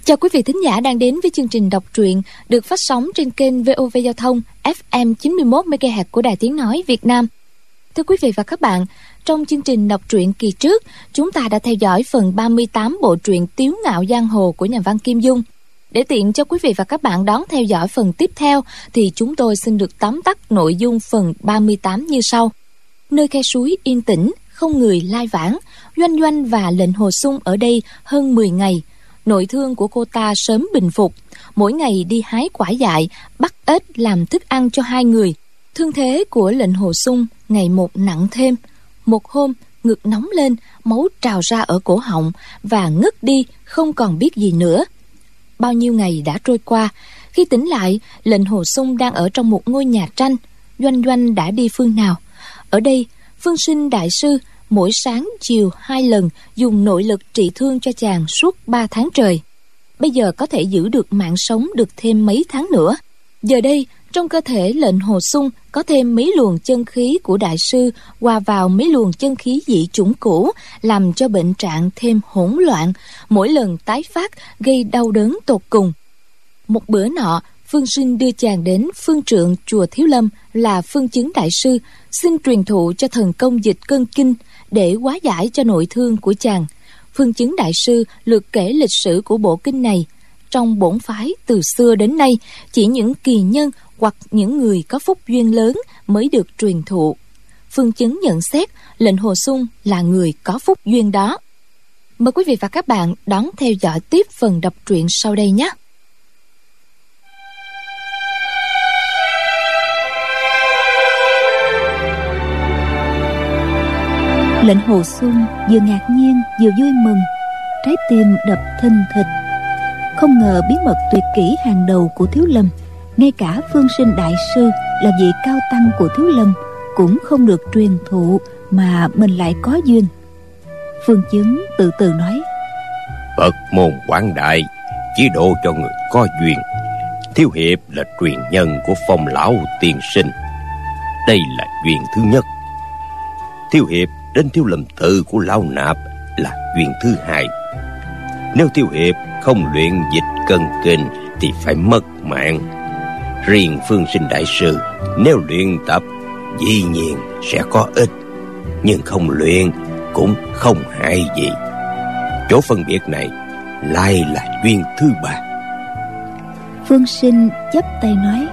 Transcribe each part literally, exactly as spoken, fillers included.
Chào quý vị thính giả đang đến với chương trình đọc truyện được phát sóng trên kênh vê o vê Giao thông ép em chín mươi mốt mê ga héc của Đài Tiếng Nói Việt Nam. Thưa quý vị và các bạn, trong chương trình đọc truyện kỳ trước, chúng ta đã theo dõi phần ba mươi tám bộ truyện Tiếu Ngạo Giang Hồ của nhà văn Kim Dung. Để tiện cho quý vị và các bạn đón theo dõi phần tiếp theo, thì chúng tôi xin được tóm tắt nội dung phần ba mươi tám như sau. Nơi khe suối yên tĩnh, không người lai vãng, Doanh Doanh và Lệnh Hồ Sung ở đây hơn mười ngày. Nội thương của cô ta sớm bình phục, mỗi ngày đi hái quả dại, bắt ếch làm thức ăn cho hai người. Thương thế của Lệnh Hồ Sung ngày một nặng thêm. Một hôm, ngực nóng lên, máu trào ra ở cổ họng và ngất đi, không còn biết gì nữa. Bao nhiêu ngày đã trôi qua, khi tỉnh lại, Lệnh Hồ Sung đang ở trong một ngôi nhà tranh. Doanh Doanh đã đi phương nào? Ở đây, Phương Sinh đại sư mỗi sáng chiều hai lần dùng nội lực trị thương cho chàng suốt ba tháng trời. Bây giờ có thể giữ được mạng sống được thêm mấy tháng nữa. Giờ đây, trong cơ thể Lệnh Hồ Sung có thêm mấy luồng chân khí của đại sư hòa vào mấy luồng chân khí dị chủng cũ, làm cho bệnh trạng thêm hỗn loạn, mỗi lần tái phát gây đau đớn tột cùng. Một bữa nọ, Phương Sinh đưa chàng đến phương trượng chùa Thiếu Lâm là Phương Chứng đại sư, xin truyền thụ cho thần công dịch cân kinh để hóa giải cho nội thương của chàng. Phương Chứng đại sư lược kể lịch sử của bộ kinh này. Trong bổn phái từ xưa đến nay, chỉ những kỳ nhân hoặc những người có phúc duyên lớn mới được truyền thụ. Phương Chứng nhận xét Lệnh Hồ Sung là người có phúc duyên đó. Mời quý vị và các bạn đón theo dõi tiếp phần đọc truyện sau đây nhé. Lệnh Hồ Sung vừa ngạc nhiên vừa vui mừng, trái tim đập thình thịch. Không ngờ bí mật tuyệt kỹ hàng đầu của Thiếu Lâm, ngay cả Phương Sinh đại sư là vị cao tăng của Thiếu Lâm cũng không được truyền thụ, mà mình lại có duyên. Phương Chứng từ từ nói: Phật môn quảng đại, chỉ độ cho người có duyên. Thiếu hiệp là truyền nhân của Phong lão tiên sinh, đây là duyên thứ nhất. Thiếu hiệp đến Thiếu Lâm tự của lão nạp là duyên thứ hai. Nếu Thiếu hiệp không luyện dịch cân kinh thì phải mất mạng. Riêng Phương Sinh đại sư nếu luyện tập dĩ nhiên sẽ có ích, nhưng không luyện cũng không hại gì. Chỗ phân biệt này lại là duyên thứ ba. Phương Sinh chắp tay nói: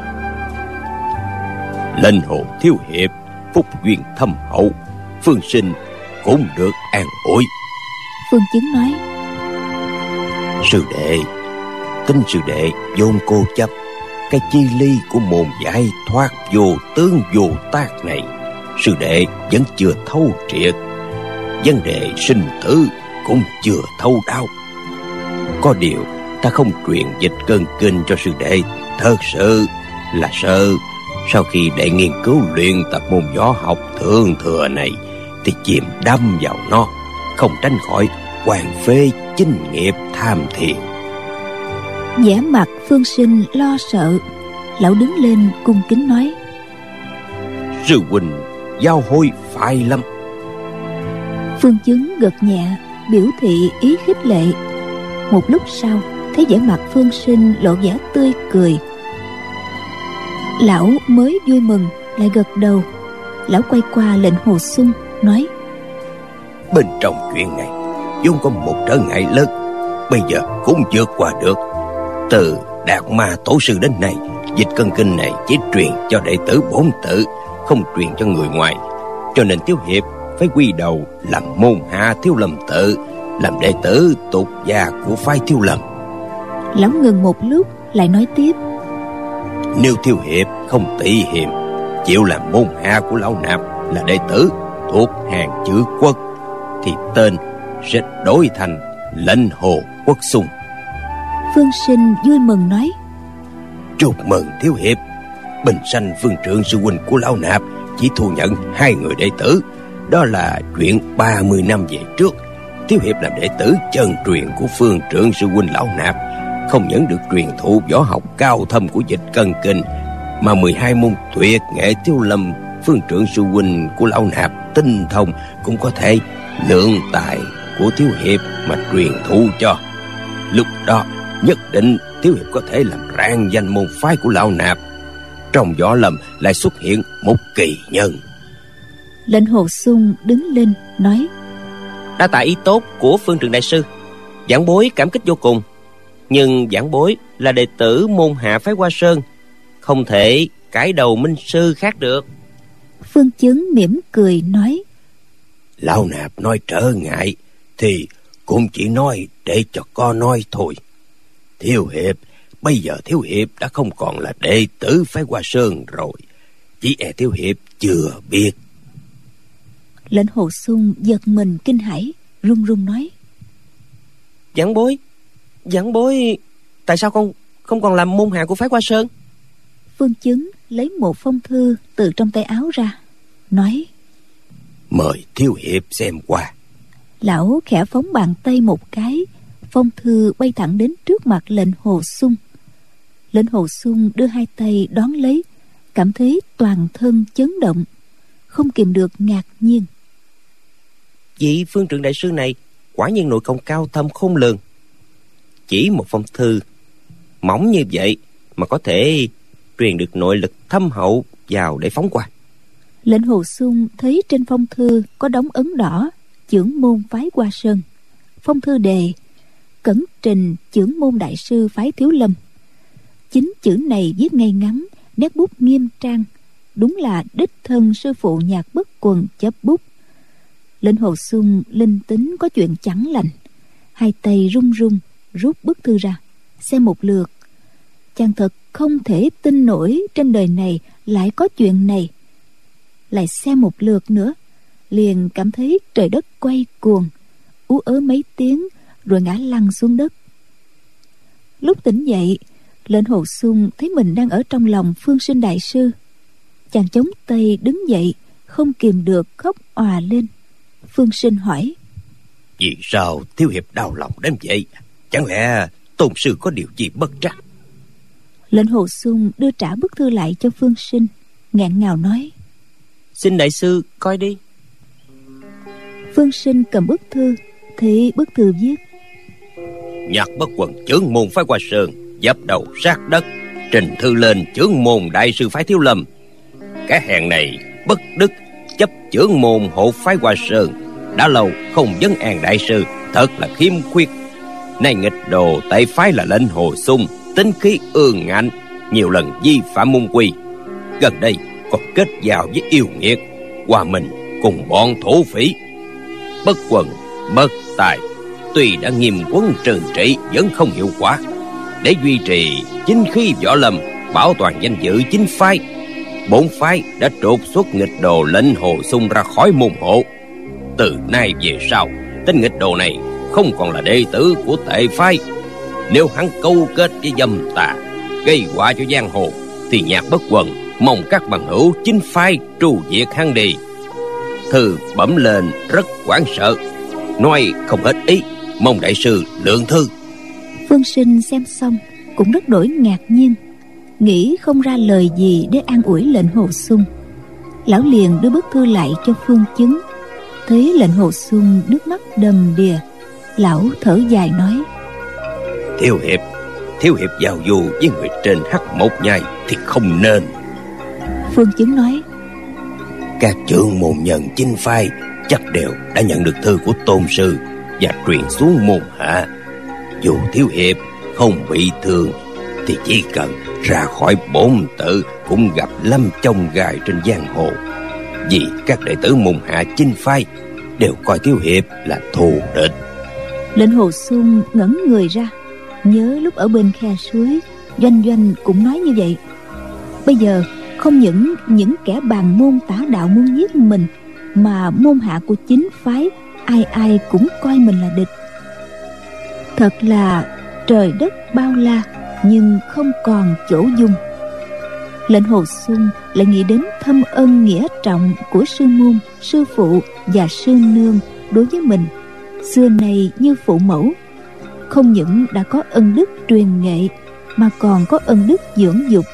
Lệnh Hồ thiếu hiệp phúc duyên thâm hậu, Phương Sinh cũng được an ủi. Phương Chứng nói: Sư đệ, tin sư đệ vốn cố chấp, cái chi ly của môn giải thoát vô tướng vô tác này sư đệ vẫn chưa thấu triệt. Vấn đề sinh tử cũng chưa thấu đáo. Có điều ta không truyền dịch cân kinh cho sư đệ, thật sự là sợ sau khi đệ nghiên cứu luyện tập môn võ học thượng thừa này thì chìm đắm vào nó, không tránh khỏi hoàn phế chính nghiệp tham thiền. vẻ mặt Phương Sinh lo sợ, lão đứng lên cung kính nói: Sư huynh giao hối phải lắm. Phương Chứng gật nhẹ, biểu thị ý khích lệ. Một lúc sau, thấy vẻ mặt Phương Sinh lộ vẻ tươi cười, lão mới vui mừng lại gật đầu. Lão quay qua Lệnh Hồ Sung nói: Bên trong chuyện này vốn có một trở ngại lớn, bây giờ cũng vượt qua được. Từ Đạt Ma tổ sư đến nay, dịch cân kinh này chỉ truyền cho đệ tử bổn tự, không truyền cho người ngoài. Cho nên Thiếu hiệp phải quy đầu làm môn hạ Thiếu Lâm tự, làm đệ tử tục gia của phái Thiếu Lâm. Lão ngừng một lúc lại nói tiếp: Nếu Thiếu hiệp không tị hiềm, chịu làm môn hạ của lão nạp là đệ tử thuộc hàng chữ Quốc, thì tên sẽ đổi thành Lệnh Hồ Quốc Sung. Phương Sinh vui mừng nói: Chúc mừng Thiếu hiệp. Bình sanh phương trượng sư huynh của lão nạp chỉ thu nhận hai người đệ tử, đó là chuyện ba mươi năm về trước. Thiếu hiệp làm đệ tử chân truyền của phương trượng sư huynh lão nạp, không những được truyền thụ võ học cao thâm của dịch cân kinh, mà mười hai môn tuyệt nghệ Thiếu Lâm phương trượng sư huynh của lão nạp tinh thông cũng có thể lượng tài của Thiếu hiệp mà truyền thụ cho. Lúc đó nhất định thiếu hiệp có thể làm rạng danh môn phái của lão nạp. Trong võ lâm lại xuất hiện một kỳ nhân. Lệnh Hồ Xung đứng lên nói: Đa tạ ý tốt của Phương Trượng đại sư, giảng bối cảm kích vô cùng. Nhưng giảng bối là đệ tử môn hạ phái Hoa Sơn, không thể cãi đầu minh sư khác được. Phương Chứng mỉm cười nói: Lão nạp nói trở ngại thì cũng chỉ nói để cho có nói thôi. Thiếu hiệp, bây giờ thiếu hiệp đã không còn là đệ tử phái Hoa Sơn rồi, chỉ e thiếu hiệp chưa biết. Lệnh Hồ Xung giật mình kinh hãi, run run nói: Giảng bối, giảng bối, tại sao con không còn làm môn hạ của phái Hoa Sơn? Phương Chứng lấy một phong thư từ trong tay áo ra, nói: Mời thiếu hiệp xem qua. Lão khẽ phóng bàn tay một cái, phong thư bay thẳng đến trước mặt lệnh Hồ Xung. Lệnh Hồ Xung đưa hai tay đón lấy, cảm thấy toàn thân chấn động, không kìm được ngạc nhiên. Vị Phương Trượng đại sư này quả nhiên nội công cao thâm khôn lường. Chỉ một phong thư mỏng như vậy mà có thể truyền được nội lực thâm hậu vào để phóng qua. Lệnh Hồ Xung thấy trên phong thư có đóng ấn đỏ chưởng môn phái Hoa Sơn. Phong thư đề: Cẩn trình chưởng môn đại sư phái Thiếu Lâm. Chính chữ này viết ngay ngắn, nét bút nghiêm trang, đúng là đích thân sư phụ Nhạc Bất Quần chấp bút. Lệnh Hồ Xung linh tính có chuyện chẳng lành, hai tay run run rút bức thư ra xem một lượt. Chàng thật không thể tin nổi trên đời này lại có chuyện này. Lại xem một lượt nữa, liền cảm thấy trời đất quay cuồng, ú ớ mấy tiếng rồi ngã lăn xuống đất. Lúc tỉnh dậy, Lệnh Hồ Xung thấy mình đang ở trong lòng Phương Sinh đại sư. Chàng chống tay đứng dậy, không kìm được khóc òa lên. Phương Sinh hỏi: Vì sao thiếu hiệp đau lòng đến vậy? Chẳng lẽ tôn sư có điều gì bất trắc? Lệnh Hồ Xung đưa trả bức thư lại cho Phương Sinh, ngạn ngào nói: Xin đại sư coi đi. Phương Sinh cầm bức thư, thấy bức thư viết: Nhạc Bất Quần chưởng môn phái Hoa Sơn, dập đầu sát đất, trình thư lên chưởng môn đại sư phái Thiếu Lâm. Cái hèn này bất đức chấp chưởng môn hộ phái Hoa Sơn, đã lâu không vấn an đại sư, thật là khiêm khuyết. Nay nghịch đồ tại phái là Lệnh Hồ Xung, tính khí ương ngạnh, nhiều lần vi phạm môn quy. Gần đây còn kết giao với yêu nghiệt, hòa mình cùng bọn thổ phỉ. Bất quần bất tài, tuy đã nghiêm quấn trừng trị vẫn không hiệu quả. Để duy trì chính khí võ lâm, bảo toàn danh dự chính phái, bốn phái đã trục xuất nghịch đồ Lệnh Hồ Xung ra khỏi môn hộ. Từ nay về sau, tên nghịch đồ này không còn là đệ tử của tệ phái. Nếu hắn câu kết với dâm tà, gây họa cho giang hồ, thì Nhạc Bất Quần mong các bằng hữu chính phái tru diệt hắn đi. Thư bẩm lên rất hoảng sợ, nói không hết ý, mong đại sư lượng thư. Phương Sinh xem xong cũng rất đổi ngạc nhiên, nghĩ không ra lời gì để an ủi Lệnh Hồ Xung. Lão liền đưa bức thư lại cho Phương Chứng. Thấy Lệnh Hồ Xung nước mắt đầm đìa, lão thở dài nói: Thiếu hiệp, thiếu hiệp giao du với người trên hắc một nhai thì không nên. Phương Chứng nói: Các trưởng môn nhân chính phái chắc đều đã nhận được thư của tôn sư và truyền xuống môn hạ. Dù thiếu hiệp không bị thương thì chỉ cần ra khỏi bổn tự cũng gặp lâm chông gai trên giang hồ. Vì các đệ tử môn hạ chính phái đều coi thiếu hiệp là thù địch. Lệnh Hồ Xung ngẩn người ra, nhớ lúc ở bên khe suối, Doanh Doanh cũng nói như vậy. Bây giờ không những những kẻ bàn môn tả đạo muốn giết mình, mà môn hạ của chính phái ai ai cũng coi mình là địch. Thật là trời đất bao la, nhưng không còn chỗ dung. Lệnh Hồ Xung lại nghĩ đến thâm ân nghĩa trọng của sư môn, sư phụ và sư nương đối với mình, xưa nay như phụ mẫu. Không những đã có ân đức truyền nghệ, mà còn có ân đức dưỡng dục.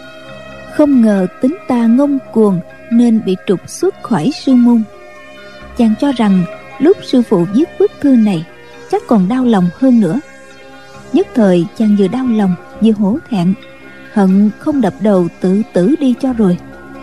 Không ngờ tính ta ngông cuồng nên bị trục xuất khỏi sư môn. Chàng cho rằng lúc sư phụ viết bức thư này chắc còn đau lòng hơn nữa. Nhất thời chàng vừa đau lòng vừa hổ thẹn, hận không đập đầu tự tử đi cho rồi.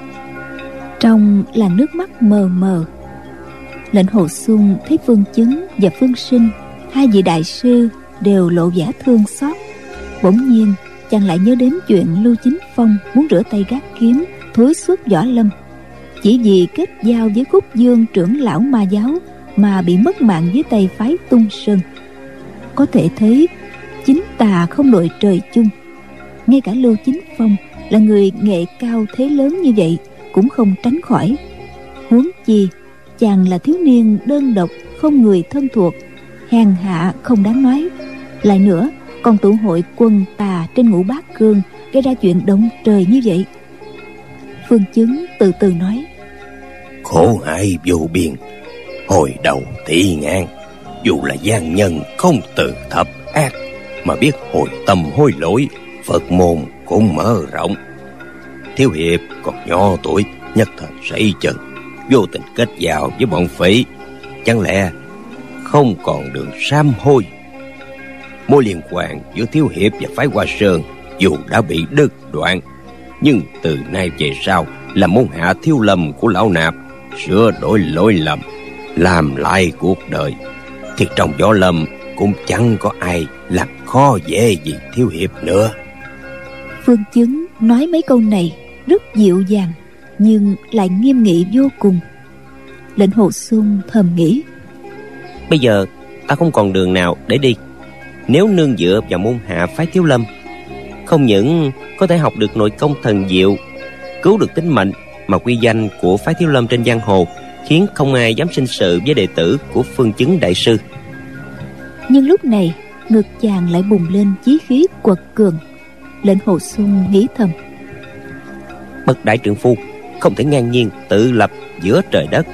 Trong là nước mắt mờ mờ. Lệnh Hồ Xuân thấy Phương Chứng và Phương Sinh, hai vị đại sư đều lộ vẻ thương xót. Bỗng nhiên chàng lại nhớ đến chuyện Lưu Chính Phong muốn rửa tay gác kiếm, thối xuất võ lâm, chỉ vì kết giao với Khúc Dương trưởng lão ma giáo mà bị mất mạng dưới tay phái Tung Sơn. Có thể thấy chính tà không đội trời chung. Ngay cả Lưu Chính Phong là người nghệ cao thế lớn như vậy cũng không tránh khỏi. Huống chi chàng là thiếu niên đơn độc, không người thân thuộc, hèn hạ không đáng nói. Lại nữa còn tụ hội quân tà trên Ngũ Bát Cương, gây ra chuyện động trời như vậy. Phương Chứng từ từ nói: Khổ hại vô biên, hồi đầu thị ngang, dù là gian nhân không từ thập ác, mà biết hồi tâm hối lỗi, Phật môn cũng mở rộng. Thiếu hiệp còn nhỏ tuổi, nhất thời sẩy chân, vô tình kết giao với bọn phỉ, chẳng lẽ không còn đường sám hối? Mối liên quan giữa thiếu hiệp và phái Hoa Sơn dù đã bị đứt đoạn, nhưng từ nay về sau là môn hạ Thiếu Lâm của lão nạp, sửa đổi lỗi lầm, làm lại cuộc đời, thì trong võ lâm cũng chẳng có ai làm khó dễ gì thiếu hiệp nữa. Phương Chứng nói mấy câu này rất dịu dàng nhưng lại nghiêm nghị vô cùng. Lệnh Hồ Xuân thầm nghĩ: Bây giờ ta không còn đường nào để đi. Nếu nương dựa vào môn hạ phái Thiếu Lâm, không những có thể học được nội công thần diệu, cứu được tính mệnh, mà quy danh của phái Thiếu Lâm trên giang hồ khiến không ai dám sinh sự với đệ tử của Phương Chứng đại sư. Nhưng lúc này ngực chàng lại bùng lên chí khí quật cường. Lệnh Hồ Xuân nghĩ thầm: Bậc đại trượng phu không thể ngang nhiên tự lập giữa trời đất,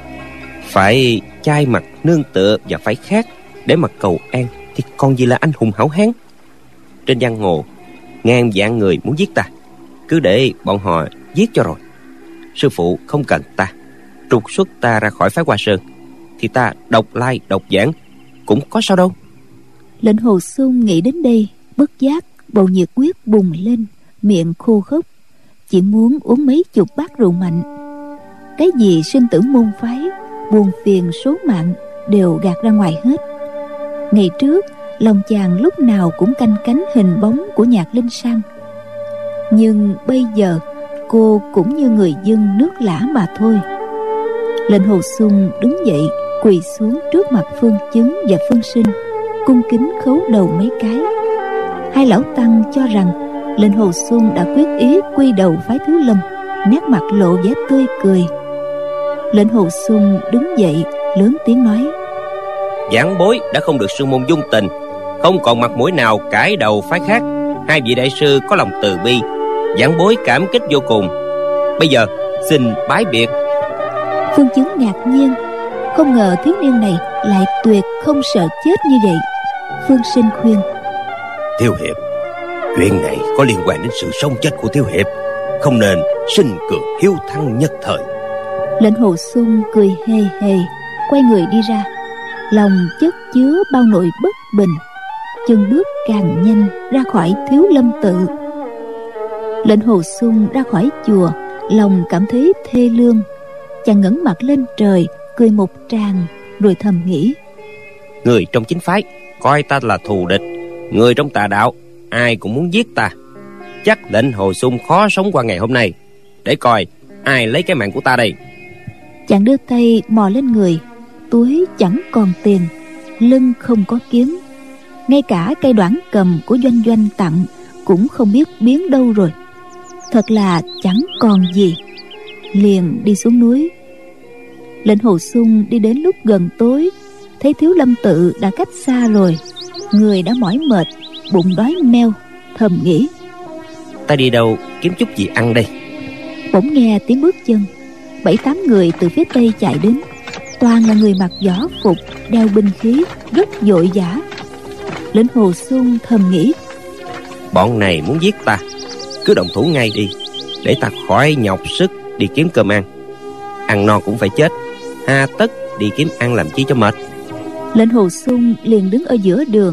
phải chai mặt nương tựa và phải khác để mà cầu an, thì còn gì là anh hùng hảo hán. Trên giang hồ ngàn vạn người muốn giết ta, cứ để bọn họ giết cho rồi. Sư phụ không cần ta, trục xuất ta ra khỏi phái Hoa Sơn, thì ta độc lai độc giảng cũng có sao đâu. Lệnh Hồ Xuân nghĩ đến đây, bất giác bầu nhiệt huyết bùng lên, miệng khô khốc, chỉ muốn uống mấy chục bát rượu mạnh. Cái gì sinh tử môn phái, buồn phiền số mạng đều gạt ra ngoài hết. Ngày trước lòng chàng lúc nào cũng canh cánh hình bóng của Nhạc Linh San, nhưng bây giờ cô cũng như người dân nước lã mà thôi. Lệnh Hồ Xuân đứng dậy, quỳ xuống trước mặt Phương Chứng và Phương Sinh, cung kính khấu đầu mấy cái. Hai lão tăng cho rằng Lệnh Hồ Xuân đã quyết ý quy đầu phái Thiếu Lâm, nét mặt lộ vẻ tươi cười. Lệnh Hồ Xuân đứng dậy lớn tiếng nói: Giảng bối đã không được sư môn dung tình, không còn mặt mũi nào cãi đầu phái khác. Hai vị đại sư có lòng từ bi, giảng bối cảm kích vô cùng. Bây giờ xin bái biệt. Phương Chứng ngạc nhiên, không ngờ thiếu niên này lại tuyệt không sợ chết như vậy. Phương Sinh khuyên: Thiếu hiệp, chuyện này có liên quan đến sự sống chết của thiếu hiệp, không nên sinh cường hiếu thắng nhất thời. Lệnh Hồ Xuân cười hề hề, quay người đi ra, lòng chất chứa bao nỗi bất bình, chân bước càng nhanh ra khỏi Thiếu Lâm tự. Lệnh Hồ Xuân ra khỏi chùa, lòng cảm thấy thê lương. Chàng ngẩng mặt lên trời, cười một tràng, rồi thầm nghĩ: Người trong chính phái coi ta là thù địch, người trong tà đạo ai cũng muốn giết ta. Chắc Lệnh Hồ Xuân khó sống qua ngày hôm nay. Để coi ai lấy cái mạng của ta đây. Chàng đưa tay mò lên người, túi chẳng còn tiền, lưng không có kiếm, ngay cả cây đoản cầm của Doanh Doanh tặng cũng không biết biến đâu rồi. Thật là chẳng còn gì. Liền đi xuống núi. Lệnh Hồ Xuân đi đến lúc gần tối, thấy Thiếu Lâm tự đã cách xa rồi, người đã mỏi mệt, bụng đói meo, thầm nghĩ: Ta đi đâu kiếm chút gì ăn đây. Bỗng nghe tiếng bước chân, bảy tám người từ phía tây chạy đến, toàn là người mặc võ phục, đeo binh khí, rất vội vã. Lệnh Hồ Xuân thầm nghĩ: Bọn này muốn giết ta, cứ động thủ ngay đi, để ta khỏi nhọc sức đi kiếm cơm ăn. Ăn no cũng phải chết, hà tất đi kiếm ăn làm chi cho mệt. Lệnh Hồ Xuân liền đứng ở giữa đường,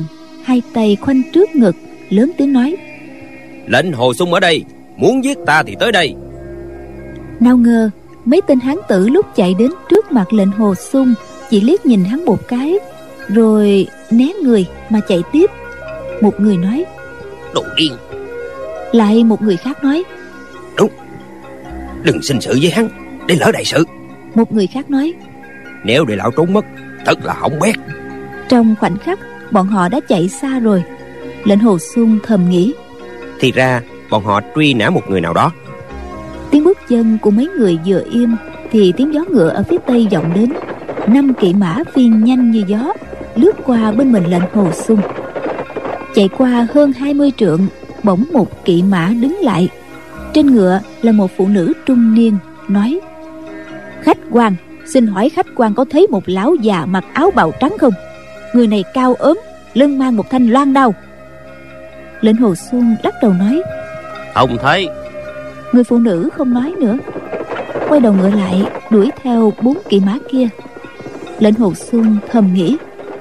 hai tay khoanh trước ngực, lớn tiếng nói: Lệnh Hồ Xung ở đây, muốn giết ta thì tới đây. Nào ngờ mấy tên hán tử lúc chạy đến trước mặt lệnh Hồ Xung chỉ liếc nhìn hắn một cái, rồi né người mà chạy tiếp. Một người nói: Đồ điên. Lại một người khác nói: Đúng, đừng sinh sự với hắn, để lỡ đại sự. Một người khác nói: Nếu để lão trốn mất, thật là hỏng bét. Trong khoảnh khắc bọn họ đã chạy xa rồi. Lệnh Hồ Xung thầm nghĩ: Thì ra bọn họ truy nã một người nào đó. Tiếng bước chân của mấy người vừa im thì tiếng gió ngựa ở phía tây vọng đến. Năm kỵ mã phi nhanh như gió lướt qua bên mình lệnh Hồ Xung. Chạy qua hơn hai mươi trượng, bỗng một kỵ mã đứng lại. Trên ngựa là một phụ nữ trung niên, nói: Khách quan, xin hỏi khách quan có thấy một lão già mặc áo bào trắng không? Người này cao ốm, lưng mang một thanh loan đao. Lệnh Hồ Xung lắc đầu nói: Không thấy. Người phụ nữ không nói nữa, quay đầu ngựa lại đuổi theo bốn kỵ mã kia. Lệnh Hồ Xung thầm nghĩ: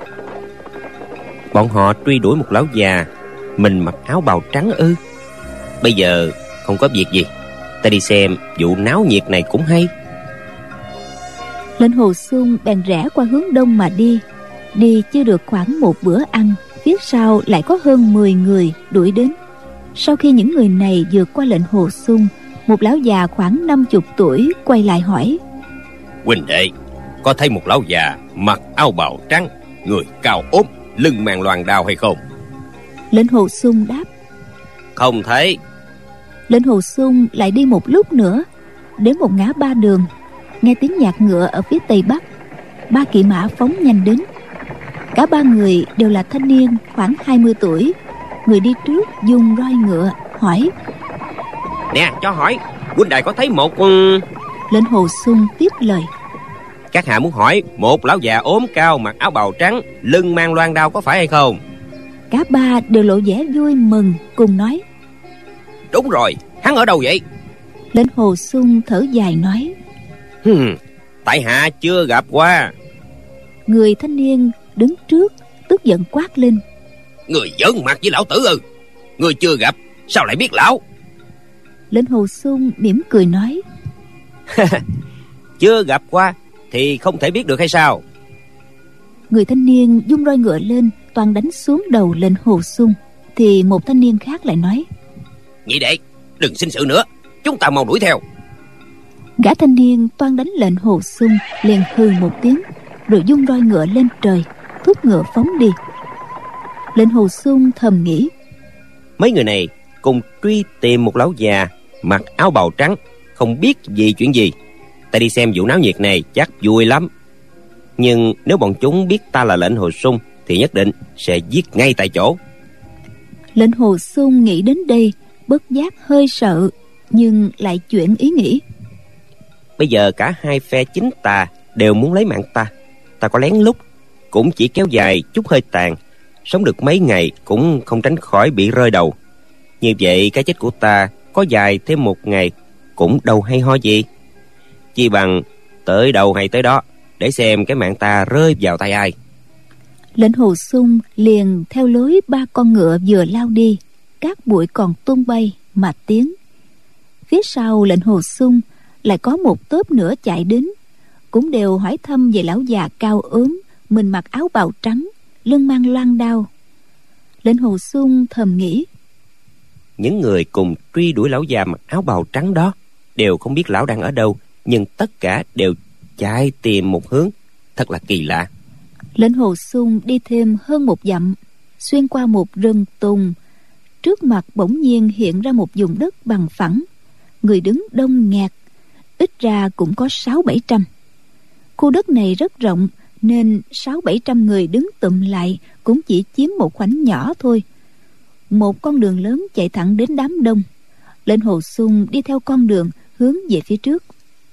Bọn họ truy đuổi một lão già mình mặc áo bào trắng ư? Bây giờ không có việc gì, ta đi xem vụ náo nhiệt này cũng hay. Lệnh Hồ Xung bèn rẽ qua hướng đông mà đi. Đi chưa được khoảng một bữa ăn, phía sau lại có hơn mười người đuổi đến. Sau khi những người này vượt qua lệnh Hồ Xung, một lão già khoảng năm chục tuổi quay lại hỏi: Huynh đệ, có thấy một lão già mặc áo bào trắng, người cao ốm, lưng mang loan đao hay không? Lệnh Hồ Xung đáp: Không thấy. Lệnh Hồ Xung lại đi một lúc nữa, đến một ngã ba đường, nghe tiếng nhạc ngựa ở phía tây bắc. Ba kỵ mã phóng nhanh đến. Cả ba người đều là thanh niên khoảng hai mươi tuổi. Người đi trước dùng roi ngựa hỏi: Nè, cho hỏi, huynh đệ có thấy một... Lệnh Hồ Xung tiếp lời: Các hạ muốn hỏi một lão già ốm cao mặc áo bào trắng, lưng mang loan đao có phải hay không? Cả ba đều lộ vẻ vui mừng, cùng nói: Đúng rồi, hắn ở đâu vậy? Lệnh Hồ Xung thở dài nói: Hừm, tại hạ chưa gặp qua. Người thanh niên đứng trước tức giận quát lên: Người giỡn mặt với lão tử ư? Người chưa gặp, sao lại biết lão? Lệnh Hồ Xung mỉm cười nói: Chưa gặp qua thì không thể biết được hay sao? Người thanh niên vung roi ngựa lên toàn đánh xuống đầu lệnh Hồ Xung. Thì một thanh niên khác lại nói: Nhị đệ, đừng sinh sự nữa, chúng ta mau đuổi theo. Gã thanh niên toan đánh lệnh Hồ Xung liền hừ một tiếng, rồi vung roi ngựa lên trời, thúc ngựa phóng đi. Lệnh Hồ Xung thầm nghĩ: Mấy người này cùng truy tìm một lão già mặc áo bào trắng, không biết gì chuyện gì. Ta đi xem vụ náo nhiệt này chắc vui lắm. Nhưng nếu bọn chúng biết ta là lệnh Hồ Xung thì nhất định sẽ giết ngay tại chỗ. Lệnh Hồ Xung nghĩ đến đây, bất giác hơi sợ, nhưng lại chuyển ý nghĩ. Bây giờ cả hai phe chính tà đều muốn lấy mạng ta. Ta có lén lút cũng chỉ kéo dài chút hơi tàn, sống được mấy ngày cũng không tránh khỏi bị rơi đầu. Như vậy cái chết của ta có dài thêm một ngày cũng đâu hay ho gì. Chi bằng tới đâu hay tới đó, để xem cái mạng ta rơi vào tay ai. Lệnh Hồ Xung liền theo lối ba con ngựa vừa lao đi, cát bụi còn tung bay mà tiến. Phía sau lệnh Hồ Xung lại có một tốp nữa chạy đến, cũng đều hỏi thăm về lão già cao ốm, mình mặc áo bào trắng, lưng mang loan đao. Lệnh Hồ Xung thầm nghĩ: Những người cùng truy đuổi lão già mặc áo bào trắng đó đều không biết lão đang ở đâu, nhưng tất cả đều chạy tìm một hướng, thật là kỳ lạ. Lệnh Hồ Xung đi thêm hơn một dặm, xuyên qua một rừng tùng. Trước mặt bỗng nhiên hiện ra một vùng đất bằng phẳng, người đứng đông nghẹt, ít ra cũng có sáu bảy trăm. Khu đất này rất rộng, nên sáu bảy trăm người đứng tụm lại cũng chỉ chiếm một khoảnh nhỏ thôi. Một con đường lớn chạy thẳng đến đám đông. Lệnh Hồ Xung đi theo con đường hướng về phía trước.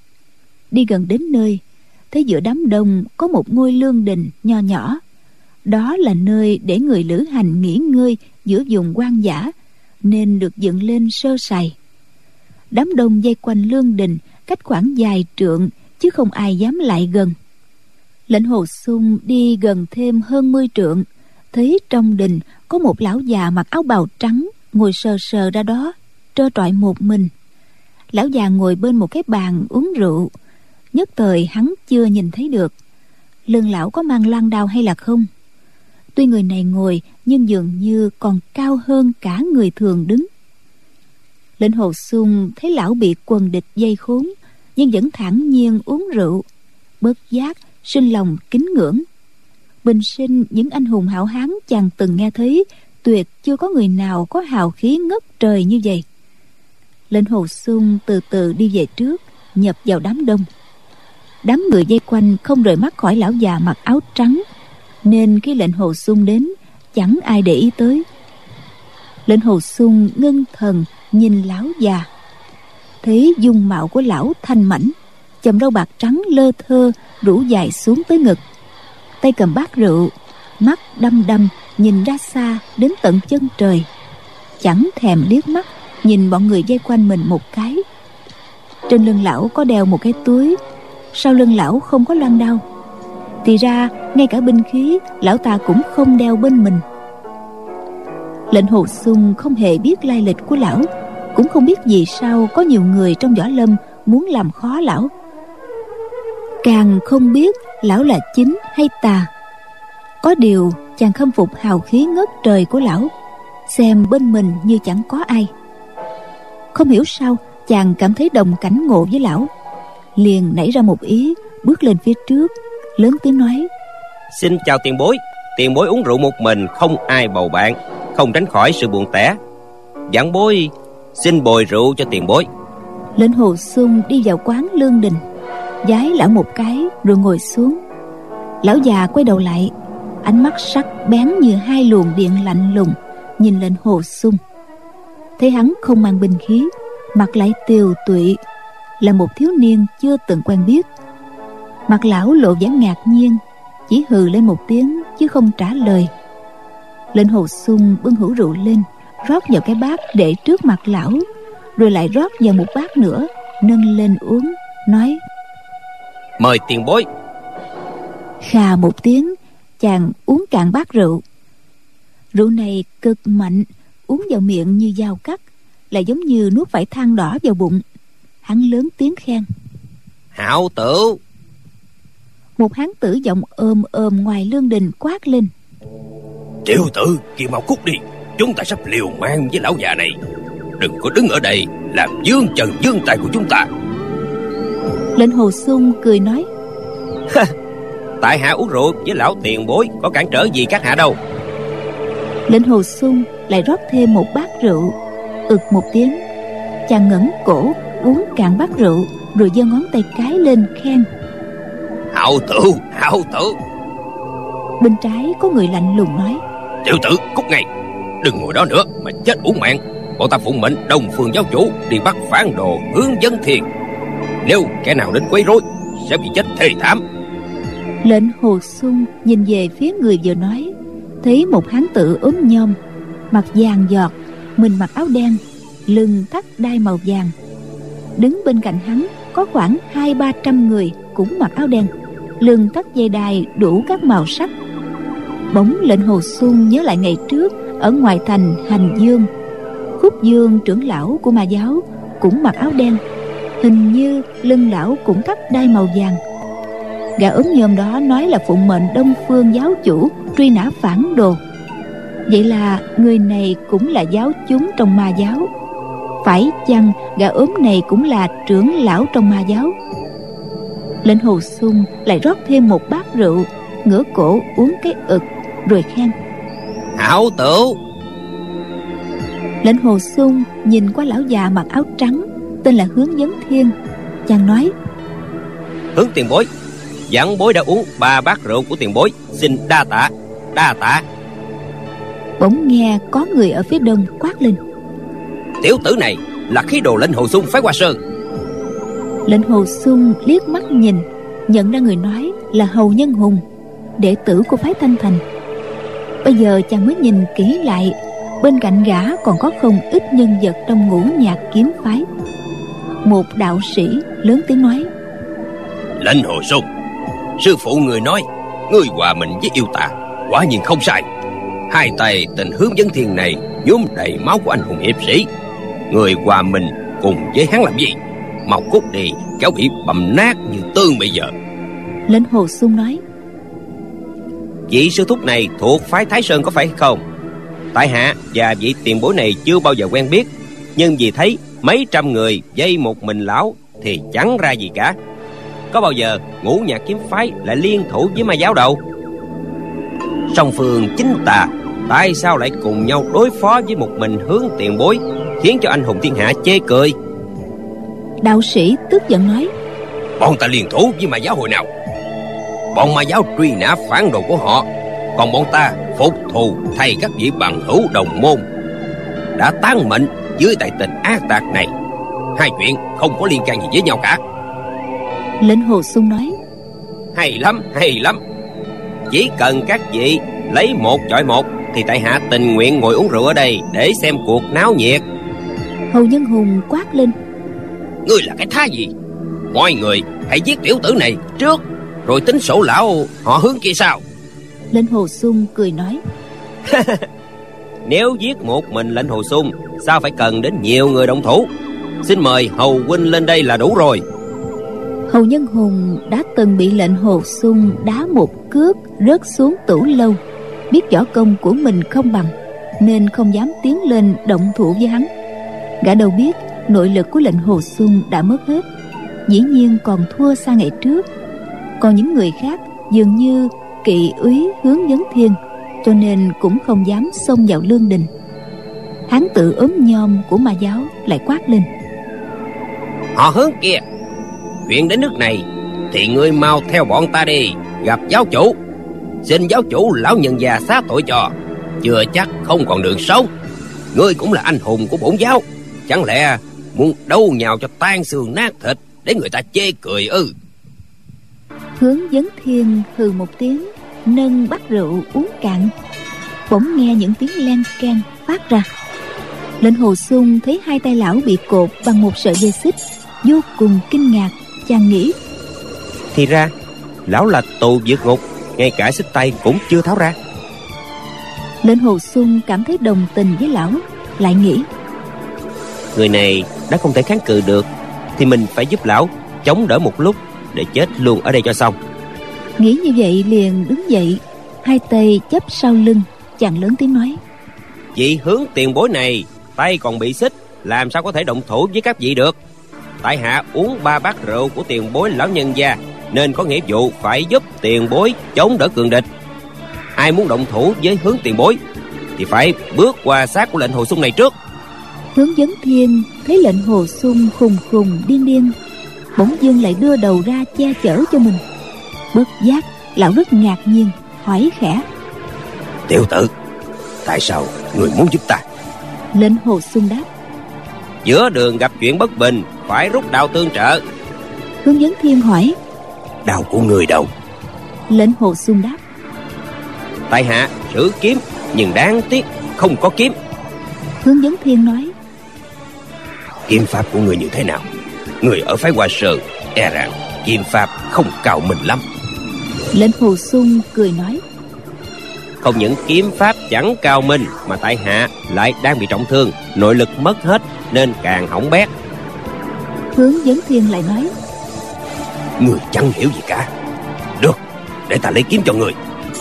Đi gần đến nơi, thấy giữa đám đông có một ngôi lương đình nho nhỏ. Đó là nơi để người lữ hành nghỉ ngơi giữa vùng hoang dã, nên được dựng lên sơ sài. Đám đông vây quanh lương đình cách khoảng vài trượng, chứ không ai dám lại gần. Lệnh Hồ Xung đi gần thêm hơn mươi trượng thấy trong đình có một lão già mặc áo bào trắng ngồi sờ sờ ra đó, trơ trọi một mình. Lão già ngồi bên một cái bàn uống rượu, nhất thời hắn chưa nhìn thấy được lưng lão có mang loan đao hay là không. Tuy người này ngồi nhưng dường như còn cao hơn cả người thường đứng. Lệnh Hồ Xung thấy lão bị quần địch dây khốn nhưng vẫn thản nhiên uống rượu, bất giác sinh lòng kính ngưỡng. Bình sinh những anh hùng hảo hán chàng từng nghe thấy, tuyệt chưa có người nào có hào khí ngất trời như vậy. Lệnh Hồ Xung từ từ đi về trước, nhập vào đám đông. Đám người vây quanh không rời mắt khỏi lão già mặc áo trắng, nên khi lệnh Hồ Xung đến chẳng ai để ý tới. Lệnh Hồ Xung ngưng thần nhìn lão già, thấy dung mạo của lão thanh mảnh, chòm râu bạc trắng lơ thơ rủ dài xuống tới ngực, tay cầm bát rượu, mắt đăm đăm nhìn ra xa đến tận chân trời, chẳng thèm liếc mắt nhìn bọn người vây quanh mình một cái. Trên lưng lão có đeo một cái túi, sau lưng lão không có loan đao. Thì ra ngay cả binh khí lão ta cũng không đeo bên mình. Lệnh Hồ Xung không hề biết lai lịch của lão, cũng không biết vì sao có nhiều người trong võ lâm muốn làm khó lão, càng không biết lão là chính hay tà. Có điều chàng khâm phục hào khí ngất trời của lão, xem bên mình như chẳng có ai. Không hiểu sao chàng cảm thấy đồng cảnh ngộ với lão, liền nảy ra một ý, bước lên phía trước, lớn tiếng nói: Xin chào tiền bối. Tiền bối uống rượu một mình, không ai bầu bạn, không tránh khỏi sự buồn tẻ. Vãn bối xin bồi rượu cho tiền bối. Lệnh Hồ Xung đi vào quán Lương Đình, vái lão một cái rồi ngồi xuống. Lão già quay đầu lại, ánh mắt sắc bén như hai luồng điện lạnh lùng nhìn lệnh Hồ Xung. Thấy hắn không mang binh khí, mặt lại tiều tụy, là một thiếu niên chưa từng quen biết. Mặt lão lộ vẻ ngạc nhiên, chỉ hừ lên một tiếng chứ không trả lời. Lệnh Hồ Xung bưng hũ rượu lên, rót vào cái bát để trước mặt lão, rồi lại rót vào một bát nữa, nâng lên uống, nói: Mời tiền bối. Khà một tiếng, chàng uống cạn bát rượu. Rượu này cực mạnh, uống vào miệng như dao cắt, lại giống như nuốt phải than đỏ vào bụng. Hắn lớn tiếng khen: Hảo tử. Một hán tử giọng ôm ôm ngoài lương đình quát lên: Tiểu tử, kêu mau cút đi, chúng ta sắp liều mạng với lão già này. Đừng có đứng ở đây làm dương trần dương tài của chúng ta. Lệnh Hồ Xung cười nói: Tại hạ uống rượu với lão tiền bối, có cản trở gì các hạ đâu. Lệnh Hồ Xung lại rót thêm một bát rượu, ực một tiếng, chàng ngẩng cổ uống cạn bát rượu, rồi giơ ngón tay cái lên khen: Hảo tử, hảo tử. Bên trái có người lạnh lùng nói: Tiểu tử, cút ngay, đừng ngồi đó nữa mà chết uổng mạng. Bọn ta phụng mệnh Đông Phương giáo chủ đi bắt phản đồ hướng dẫn thiền, nếu kẻ nào đến quấy rối sẽ bị chết thê thảm. Lệnh Hồ Xung nhìn về phía người vừa nói, thấy một hán tử ốm nhom, mặt vàng giọt, mình mặc áo đen, lưng thắt đai màu vàng. Đứng bên cạnh hắn có khoảng hai ba trăm người cũng mặc áo đen, lưng thắt dây đai đủ các màu sắc. Bỗng lệnh Hồ Xung nhớ lại ngày trước ở ngoài thành Hành Dương, Khúc Dương trưởng lão của Ma giáo cũng mặc áo đen, hình như lưng lão cũng thắt đai màu vàng. Gã ốm nhôm đó nói là phụng mệnh Đông Phương giáo chủ truy nã phản đồ. Vậy là người này cũng là giáo chúng trong Ma giáo. Phải chăng gã ốm này cũng là trưởng lão trong Ma giáo? Lệnh Hồ Xung lại rót thêm một bát rượu, ngửa cổ uống cái ực, rồi khen: Hảo tử. Lệnh Hồ Xung nhìn qua lão già mặc áo trắng tên là Hướng Vấn Thiên, chàng nói: Hướng tiền bối, vãn bối đã uống ba bát rượu của tiền bối, xin đa tạ, đa tạ. Bỗng nghe có người ở phía đông quát lên: Tiểu tử này là khí đồ lệnh Hồ Xung phái Hoa Sơn. Lệnh Hồ Xung liếc mắt nhìn, nhận ra người nói là Hầu Nhân Hùng, đệ tử của phái Thanh Thành. Bây giờ chàng mới nhìn kỹ lại, bên cạnh gã còn có không ít nhân vật trong Ngũ Nhạc kiếm phái. Một đạo sĩ lớn tiếng nói: Lệnh Hồ Xung, sư phụ người nói ngươi hòa mình với yêu tà, quả nhiên không sai. Hai tay tình Hướng Dẫn Thiên này nhuốm đầy máu của anh hùng hiệp sĩ. Người hòa mình cùng với hắn làm gì? Mau cút đi, kéo bị bầm nát như tương bây giờ. Lệnh Hồ Xuân nói: Vị sư thúc này thuộc phái Thái Sơn có phải không? Tại hạ và vị tiền bối này chưa bao giờ quen biết, nhưng vì thấy mấy trăm người dây một mình lão thì chẳng ra gì cả. Có bao giờ Ngũ Nhạc kiếm phái lại liên thủ với ma giáo đâu? Song phương chính tà, tại sao lại cùng nhau đối phó với một mình Hướng tiền bối, khiến cho anh hùng thiên hạ chê cười? Đạo sĩ tức giận nói: Bọn ta liên thủ với ma giáo hồi nào? Bọn ma giáo truy nã phản đồ của họ, còn bọn ta phục thù thay các vị bằng hữu đồng môn, đã tán mệnh dưới tại tình ác tạc này. Hai chuyện không có liên can gì với nhau cả. Lệnh Hồ Xuân nói: Hay lắm, hay lắm. Chỉ cần các vị lấy một chọi một thì tại hạ tình nguyện ngồi uống rượu ở đây để xem cuộc náo nhiệt. Hầu Nhân Hùng quát lên: Ngươi là cái thá gì? Mọi người hãy giết tiểu tử này trước, rồi tính sổ lão họ Hướng kia sao? Lệnh Hồ Xuân cười nói: Nếu giết một mình Lệnh Hồ Xuân, sao phải cần đến nhiều người động thủ? Xin mời Hầu huynh lên đây là đủ rồi. Hầu Nhân Hùng đã từng bị Lệnh Hồ Xuân đá một cước rớt xuống tủ lâu, biết võ công của mình không bằng nên không dám tiến lên động thủ với hắn. Gã đâu biết nội lực của Lệnh Hồ Xuân đã mất hết, dĩ nhiên còn thua xa ngày trước. Còn những người khác dường như kỵ úy Hướng Dẫn Thiên, cho nên cũng không dám xông vào lương đình. Hán tự ốm nhom của ma giáo lại quát lên: Họ Hướng kia, chuyện đến nước này thì ngươi mau theo bọn ta đi gặp giáo chủ, xin giáo chủ lão nhân già xá tội cho, chưa chắc không còn đường sống. Ngươi cũng là anh hùng của bổn giáo, chẳng lẽ muốn đấu nhào cho tan xương nát thịt để người ta chê cười ư? Hướng Dẫn Thiên hừ một tiếng, nâng bát rượu uống cạn. Bỗng nghe những tiếng len keng phát ra. Lệnh Hồ Xuân thấy hai tay lão bị cột bằng một sợi dây xích, vô cùng kinh ngạc. Chàng nghĩ: Thì ra lão là tù vượt ngục, ngay cả xích tay cũng chưa tháo ra. Lệnh Hồ Xuân cảm thấy đồng tình với lão, lại nghĩ: Người này đã không thể kháng cự được thì mình phải giúp lão chống đỡ một lúc để chết luôn ở đây cho xong. Nghĩ như vậy liền đứng dậy, hai tay chắp sau lưng. Chàng lớn tiếng nói: Vị Hướng tiền bối này tay còn bị xích, làm sao có thể động thủ với các vị được? Tại hạ uống ba bát rượu của tiền bối lão nhân gia, nên có nghĩa vụ phải giúp tiền bối chống đỡ cường địch. Ai muốn động thủ với Hướng tiền bối thì phải bước qua xác của Lệnh Hồ Xuân này trước. Hướng Dẫn Thiên thấy Lệnh Hồ Xuân khùng khùng điên điên, bỗng dưng lại đưa đầu ra che chở cho mình. Bất giác lão rất ngạc nhiên, hỏi khẽ: Tiểu tử, tại sao người muốn giúp ta? Lệnh Hồ Xuân đáp: Giữa đường gặp chuyện bất bình, phải rút đao tương trợ. Hướng Dẫn Thiên hỏi: Đao của người đâu? Lệnh Hồ Xuân đáp: Tại hạ sử kiếm, nhưng đáng tiếc không có kiếm. Hướng Dẫn Thiên nói: Kiếm pháp của người như thế nào? Người ở phái Hoa Sơn e rằng kiếm pháp không cao mình lắm. Lệnh Hồ Xuân cười nói: Không những kiếm pháp chẳng cao minh, mà tại hạ lại đang bị trọng thương, nội lực mất hết nên càng hỏng bét. Hướng Dẫn Thiên lại nói: Người chẳng hiểu gì cả. Được, để ta lấy kiếm cho người.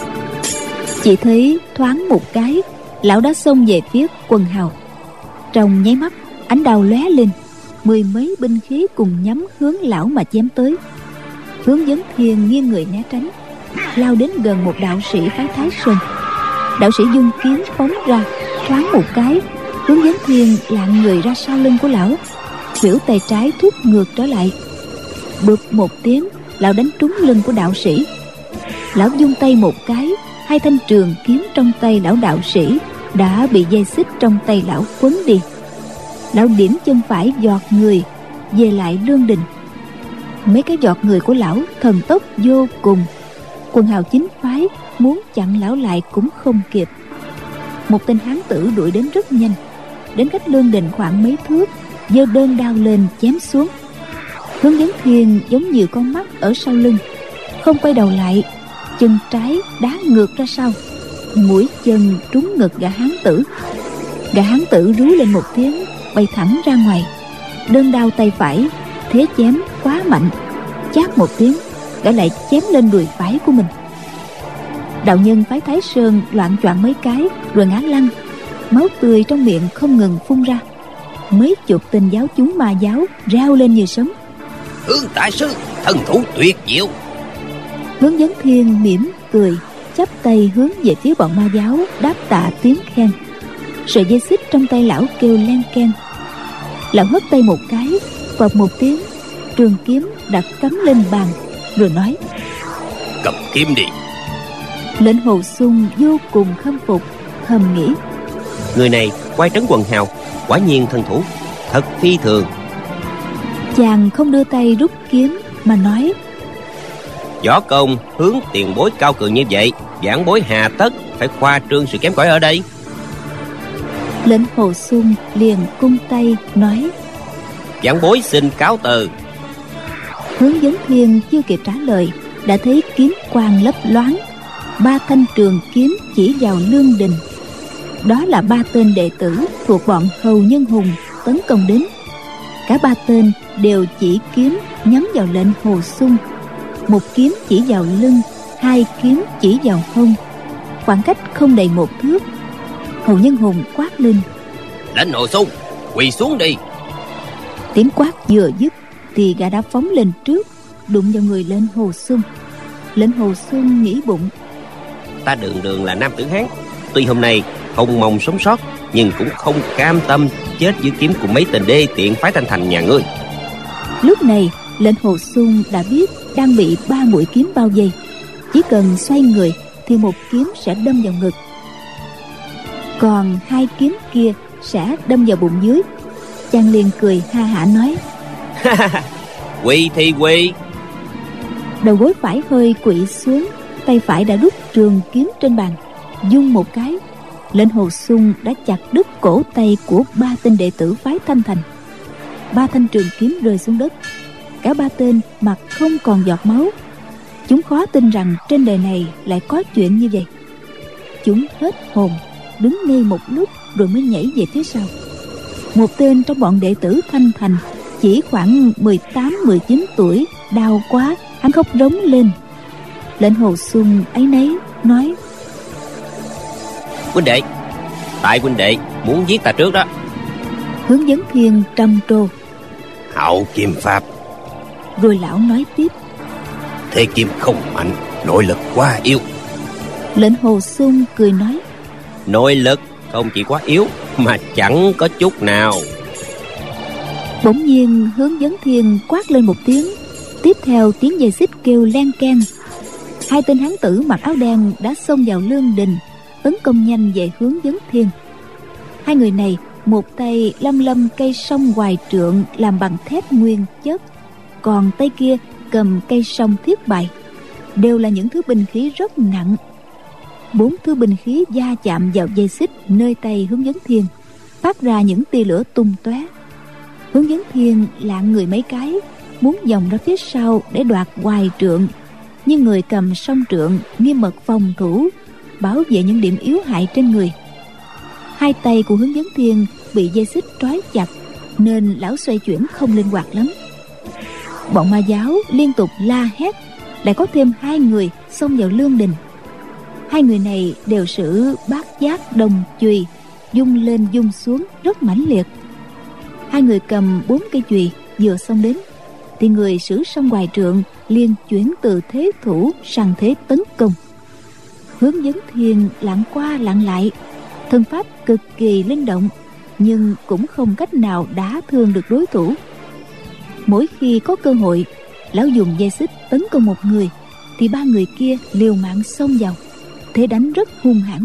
Chỉ thấy thoáng một cái, lão đã xông về phía Quần Hào. Trong nháy mắt, ánh đao lóe lên, mười mấy binh khí cùng nhắm hướng lão mà chém tới. Hướng Dẫn Thiên nghiêng người né tránh, lao đến gần một đạo sĩ phái Thái Sơn. Đạo sĩ dung kiếm phóng ra, thoáng một cái, Hướng Dẫn Thiên lạng người ra sau lưng của lão, khuỷu tay trái thúc ngược trở lại. Bụp một tiếng, lão đánh trúng lưng của đạo sĩ. Lão vung tay một cái, hai thanh trường kiếm trong tay lão đạo sĩ đã bị dây xích trong tay lão quấn đi. Lão điểm chân phải giọt người về lại lương đình. Mấy cái giọt người của lão thần tốc vô cùng. Quần hào chính phái muốn chặn lão lại cũng không kịp. Một tên hán tử đuổi đến rất nhanh, đến cách lương đình khoảng mấy thước, giơ đơn đao lên chém xuống. Hướng Dẫn Thiên giống như con mắt ở sau lưng, không quay đầu lại, chân trái đá ngược ra sau, mũi chân trúng ngực gã hán tử. Gã hán tử rú lên một tiếng, bay thẳng ra ngoài. Đơn đao tay phải thế chém quá mạnh, chát một tiếng, gã lại chém lên đùi phải của mình. Đạo nhân phái Thái Sơn loạng choạng mấy cái rồi ngã lăn, máu tươi trong miệng không ngừng phun ra. Mấy chục tên giáo chúng ma giáo reo lên như sấm. Hướng đại sư, thần thủ tuyệt diệu. Hướng Vấn Thiên mỉm cười, chắp tay hướng về phía bọn ma giáo đáp tạ tiếng khen. Sợi dây xích trong tay lão kêu len keng. Lão hất tay một cái, vọt một tiếng, trường kiếm đặt cắm lên bàn, rồi nói: Cầm kiếm đi. Lệnh Hồ Xuân vô cùng khâm phục, thầm nghĩ: Người này quay trấn quần hào, quả nhiên thân thủ thật phi thường. Chàng không đưa tay rút kiếm mà nói: Võ công hướng tiền bối cao cường như vậy, giảng bối hà tất phải khoa trương sự kém cỏi ở đây. Lệnh Hồ Xuân liền cung tay nói: Giảng bối xin cáo từ. Hướng Vấn Thiên chưa kịp trả lời, đã thấy kiếm quang lấp loáng, ba thanh trường kiếm chỉ vào Lương Đình. Đó là ba tên đệ tử thuộc bọn Hầu Nhân Hùng tấn công đến. Cả ba tên đều chỉ kiếm nhắm vào lệnh Hồ Xuân. Một kiếm chỉ vào lưng, hai kiếm chỉ vào hông, khoảng cách không đầy một thước. Hầu Nhân Hùng quát lên: Lệnh Hồ Xuân, quỳ xuống đi. Tiếng quát vừa dứt thì gã đã phóng lên trước, đụng vào người lệnh Hồ Xuân. Lệnh Hồ Xuân nghĩ bụng: Ta đường đường là nam tử Hán, tuy hôm nay không mong sống sót, nhưng cũng không cam tâm chết dưới kiếm của mấy tên đê tiện phái Thanh Thành nhà ngươi. Lúc này lệnh Hồ Xuân đã biết đang bị ba mũi kiếm bao vây, chỉ cần xoay người thì một kiếm sẽ đâm vào ngực, còn hai kiếm kia sẽ đâm vào bụng dưới. Chàng liền cười ha hả nói: Quỳ thì quỳ. Đầu gối phải hơi quỵ xuống, tay phải đã rút trường kiếm trên bàn, dung một cái, lệnh Hồ Xuân đã chặt đứt cổ tay của ba tên đệ tử phái Thanh Thành. Ba thanh trường kiếm rơi xuống đất, cả ba tên mặt không còn giọt máu. Chúng khó tin rằng trên đời này lại có chuyện như vậy. Chúng hết hồn, đứng ngây một lúc rồi mới nhảy về phía sau. Một tên trong bọn đệ tử Thanh Thành chỉ khoảng mười tám mười chín tuổi, đau quá, hắn khóc rống lên. Lệnh Hồ Xuân ấy nấy nói: Huynh đệ, tại huynh đệ muốn giết ta trước đó. Hướng Vấn Thiên trầm trồ: Hạo kiếm pháp. Rồi lão nói tiếp: Thế kiếm không mạnh, nội lực quá yếu. Lệnh Hồ Xuân cười nói: Nội lực không chỉ quá yếu mà chẳng có chút nào. Bỗng nhiên Hướng Vấn Thiên quát lên một tiếng, tiếp theo tiếng giày xích kêu len keng. Hai tên hán tử mặc áo đen đã xông vào Lương Đình, tấn công nhanh về hướng Vấn Thiên. Hai người này một tay lăm lăm cây song hoài trượng làm bằng thép nguyên chất, còn tay kia cầm cây song thiết bài, đều là những thứ binh khí rất nặng. Bốn thứ binh khí va chạm vào dây xích nơi tay Hướng Vấn Thiên, phát ra những tia lửa tung tóe. Hướng Vấn Thiên lạng người mấy cái, muốn vòng ra phía sau để đoạt hoài trượng, nhưng người cầm song trượng nghiêm mật phòng thủ, bảo vệ những điểm yếu hại trên người. Hai tay của Hướng Vấn Thiên bị dây xích trói chặt, nên lão xoay chuyển không linh hoạt lắm. Bọn ma giáo liên tục la hét, lại có thêm hai người xông vào Lương Đình. Hai người này đều sử bát giác đồng chùy, dung lên dung xuống rất mãnh liệt. Hai người cầm bốn cây chùy vừa xông đến, thì người sử song hoài trượng liền chuyển từ thế thủ sang thế tấn công. Hướng Vấn Thiên lặn qua lặn lại, thân pháp cực kỳ linh động, nhưng cũng không cách nào đả thương được đối thủ. Mỗi khi có cơ hội, lão dùng dây xích tấn công một người, thì ba người kia liều mạng xông vào, thế đánh rất hung hãn.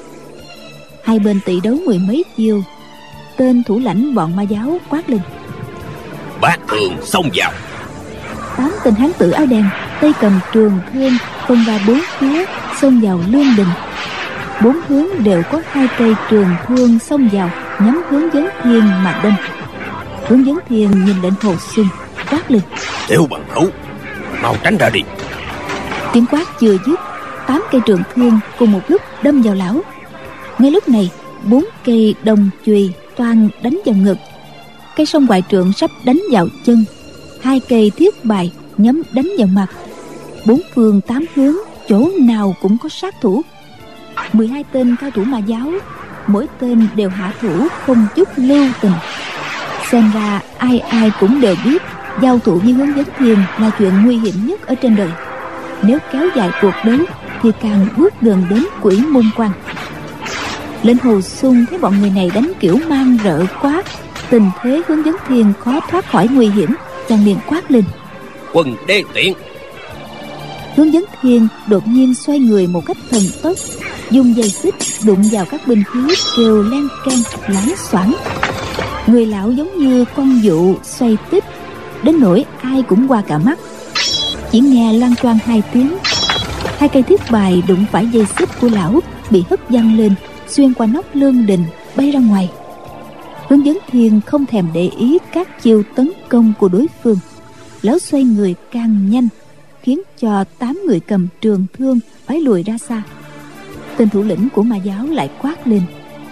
Hai bên tỷ đấu mười mấy chiêu. Tên thủ lãnh bọn ma giáo quát lên: Bát thường xông vào. Tám tên hán tử áo đen tay cầm trường thương phân ra bốn phía xông vào Lương Đình. Bốn hướng đều có hai cây trường thương xông vào, nhắm hướng Vấn Thiên mà đâm. Hướng Vấn Thiên nhìn lệnh Hồ Xuân quát lên: Tiểu bằng hữu, mau tránh ra đi. Tiếng quát chưa dứt tám cây trường thương cùng một lúc đâm vào lão. Ngay lúc này, bốn cây đồng chùy toang đánh vào ngực, cây song hoại trượng sắp đánh vào chân, hai cây thiết bài nhắm đánh vào mặt. Bốn phương tám hướng, chỗ nào cũng có sát thủ. Mười hai tên cao thủ Ma giáo, mỗi tên đều hạ thủ không chút lưu tình. Xem ra ai ai cũng đều biết giao thủ với Hướng Dẫn Thiên là chuyện nguy hiểm nhất ở trên đời. Nếu kéo dài cuộc đấu thì càng bước gần đến Quỷ Môn Quan. Lệnh Hồ Xung thấy bọn người này đánh kiểu mang rợ quá, tình thế Hướng Dẫn Thiên khó thoát khỏi nguy hiểm, chàng liền quát lên: Quần đê tiện! Hướng Dẫn Thiên đột nhiên xoay người một cách thần tốc, dùng dây xích đụng vào các binh khí kêu len keng loáng xoảng. Người lão giống như con dụ xoay tít, đến nỗi ai cũng qua cả mắt. Chỉ nghe loang choang hai tiếng, hai cây thiết bài đụng phải dây xích của lão bị hất văng lên, xuyên qua nóc lương đình bay ra ngoài. Hướng Dẫn Thiên không thèm để ý các chiêu tấn công của đối phương, lão xoay người càng nhanh, khiến cho tám người cầm trường thương phải lùi ra xa. Tên thủ lĩnh của Ma giáo lại quát lên: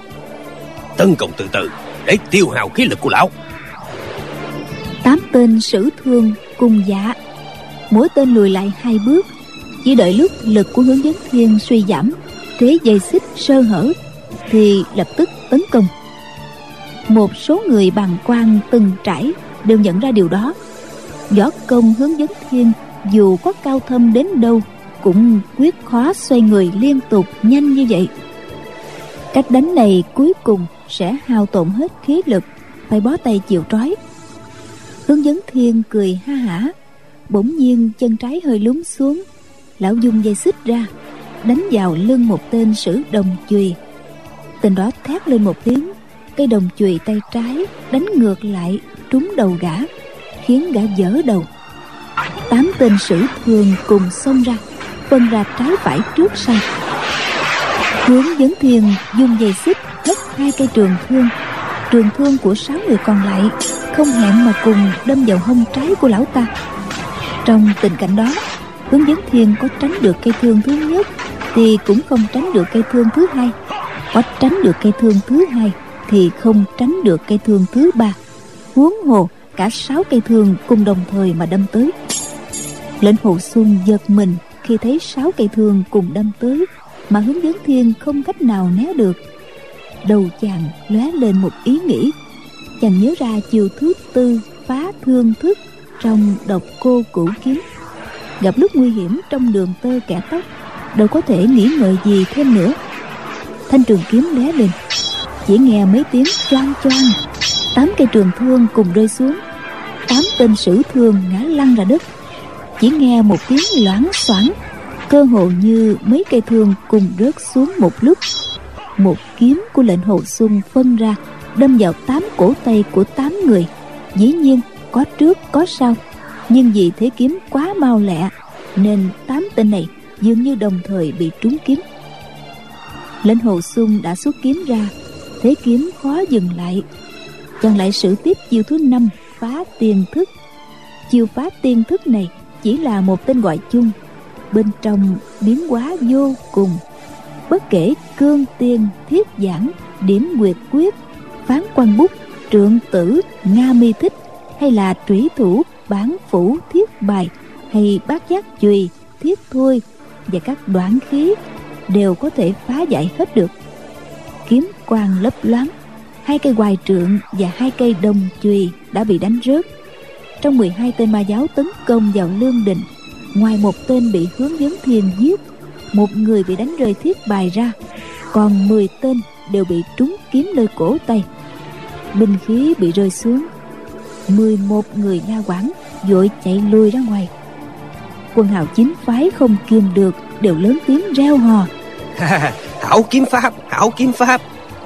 Tấn công từ từ để tiêu hao khí lực của lão. Tám tên sử thương cùng dạ, mỗi tên lùi lại hai bước, chỉ đợi lúc lực của Hướng Dẫn Thiên suy giảm, thế dây xích sơ hở thì lập tức tấn công. Một số người bàng quan từng trải đều nhận ra điều đó. Võ công Hướng Dẫn Thiên dù có cao thâm đến đâu cũng quyết khó xoay người liên tục nhanh như vậy. Cách đánh này cuối cùng sẽ hao tổn hết khí lực, phải bó tay chịu trói. Hướng Dẫn Thiên cười ha hả, bỗng nhiên chân trái hơi lún xuống, lão dung dây xích ra đánh vào lưng một tên sử đồng chùy. Tên đó thét lên một tiếng, cây đồng chùy tay trái đánh ngược lại trúng đầu gã, khiến gã vỡ đầu. Tám tên sử thường cùng xông ra, phân ra trái phải trước sau. Hướng Dẫn Thiên dùng dây xích hất hai cây trường thương, trường thương của sáu người còn lại không hẹn mà cùng đâm vào hông trái của lão ta. Trong tình cảnh đó, Hướng Dẫn Thiên có tránh được cây thương thứ nhất thì cũng không tránh được cây thương thứ hai, có tránh được cây thương thứ hai thì không tránh được cây thương thứ ba, huống hồ cả sáu cây thương cùng đồng thời mà đâm tới. Lệnh Hồ Xung giật mình khi thấy sáu cây thương cùng đâm tới mà Hướng Dẫn Thiên không cách nào né được. Đầu chàng lóe lên một ý nghĩ, chàng nhớ ra chiêu thứ tư phá thương thức trong Độc Cô Cửu Kiếm. Gặp lúc nguy hiểm trong đường tơ kẻ tóc, đâu có thể nghĩ ngợi gì thêm nữa. Thanh trường kiếm lóe lên, chỉ nghe mấy tiếng choang choang, tám cây trường thương cùng rơi xuống. Tám tên sử thương ngã lăn ra đất. Chỉ nghe một tiếng loáng xoảng, cơ hồ như mấy cây thương cùng rớt xuống một lúc. Một kiếm của Lệnh Hồ Xung phân ra, đâm vào tám cổ tay của tám người. Dĩ nhiên có trước có sau, nhưng vì thế kiếm quá mau lẹ nên tám tên này dường như đồng thời bị trúng kiếm. Lệnh Hồ Xung đã xuất kiếm ra, thế kiếm khó dừng lại. Chàng lại sử tiếp chiêu thứ năm phá tiên thức. Chiêu phá tiên thức này chỉ là một tên gọi chung, bên trong biến hóa vô cùng. Bất kể cương tiên, thiết giảng, điểm nguyệt quyết, phán quan bút, trượng tử, nga mi thích, hay là trủy thủ, bán phủ, thiết bài, hay bát giác chùy, thiết thôi và các đoạn khí đều có thể phá giải hết được. Kiếm quang lấp loáng, hai cây hoài trượng và hai cây đồng chùy đã bị đánh rớt. Trong mười hai tên Ma giáo tấn công vào lương đình, ngoài một tên bị Hướng Dẫn Thiên giết, một người bị đánh rơi thiết bài ra, còn mười tên đều bị trúng kiếm nơi cổ tay. Binh khí bị rơi xuống, mười một người La Quảng vội chạy lui ra ngoài. Quân hào chính phái không kiềm được, đều lớn tiếng reo hò: Hảo kiếm pháp, hảo kiếm pháp!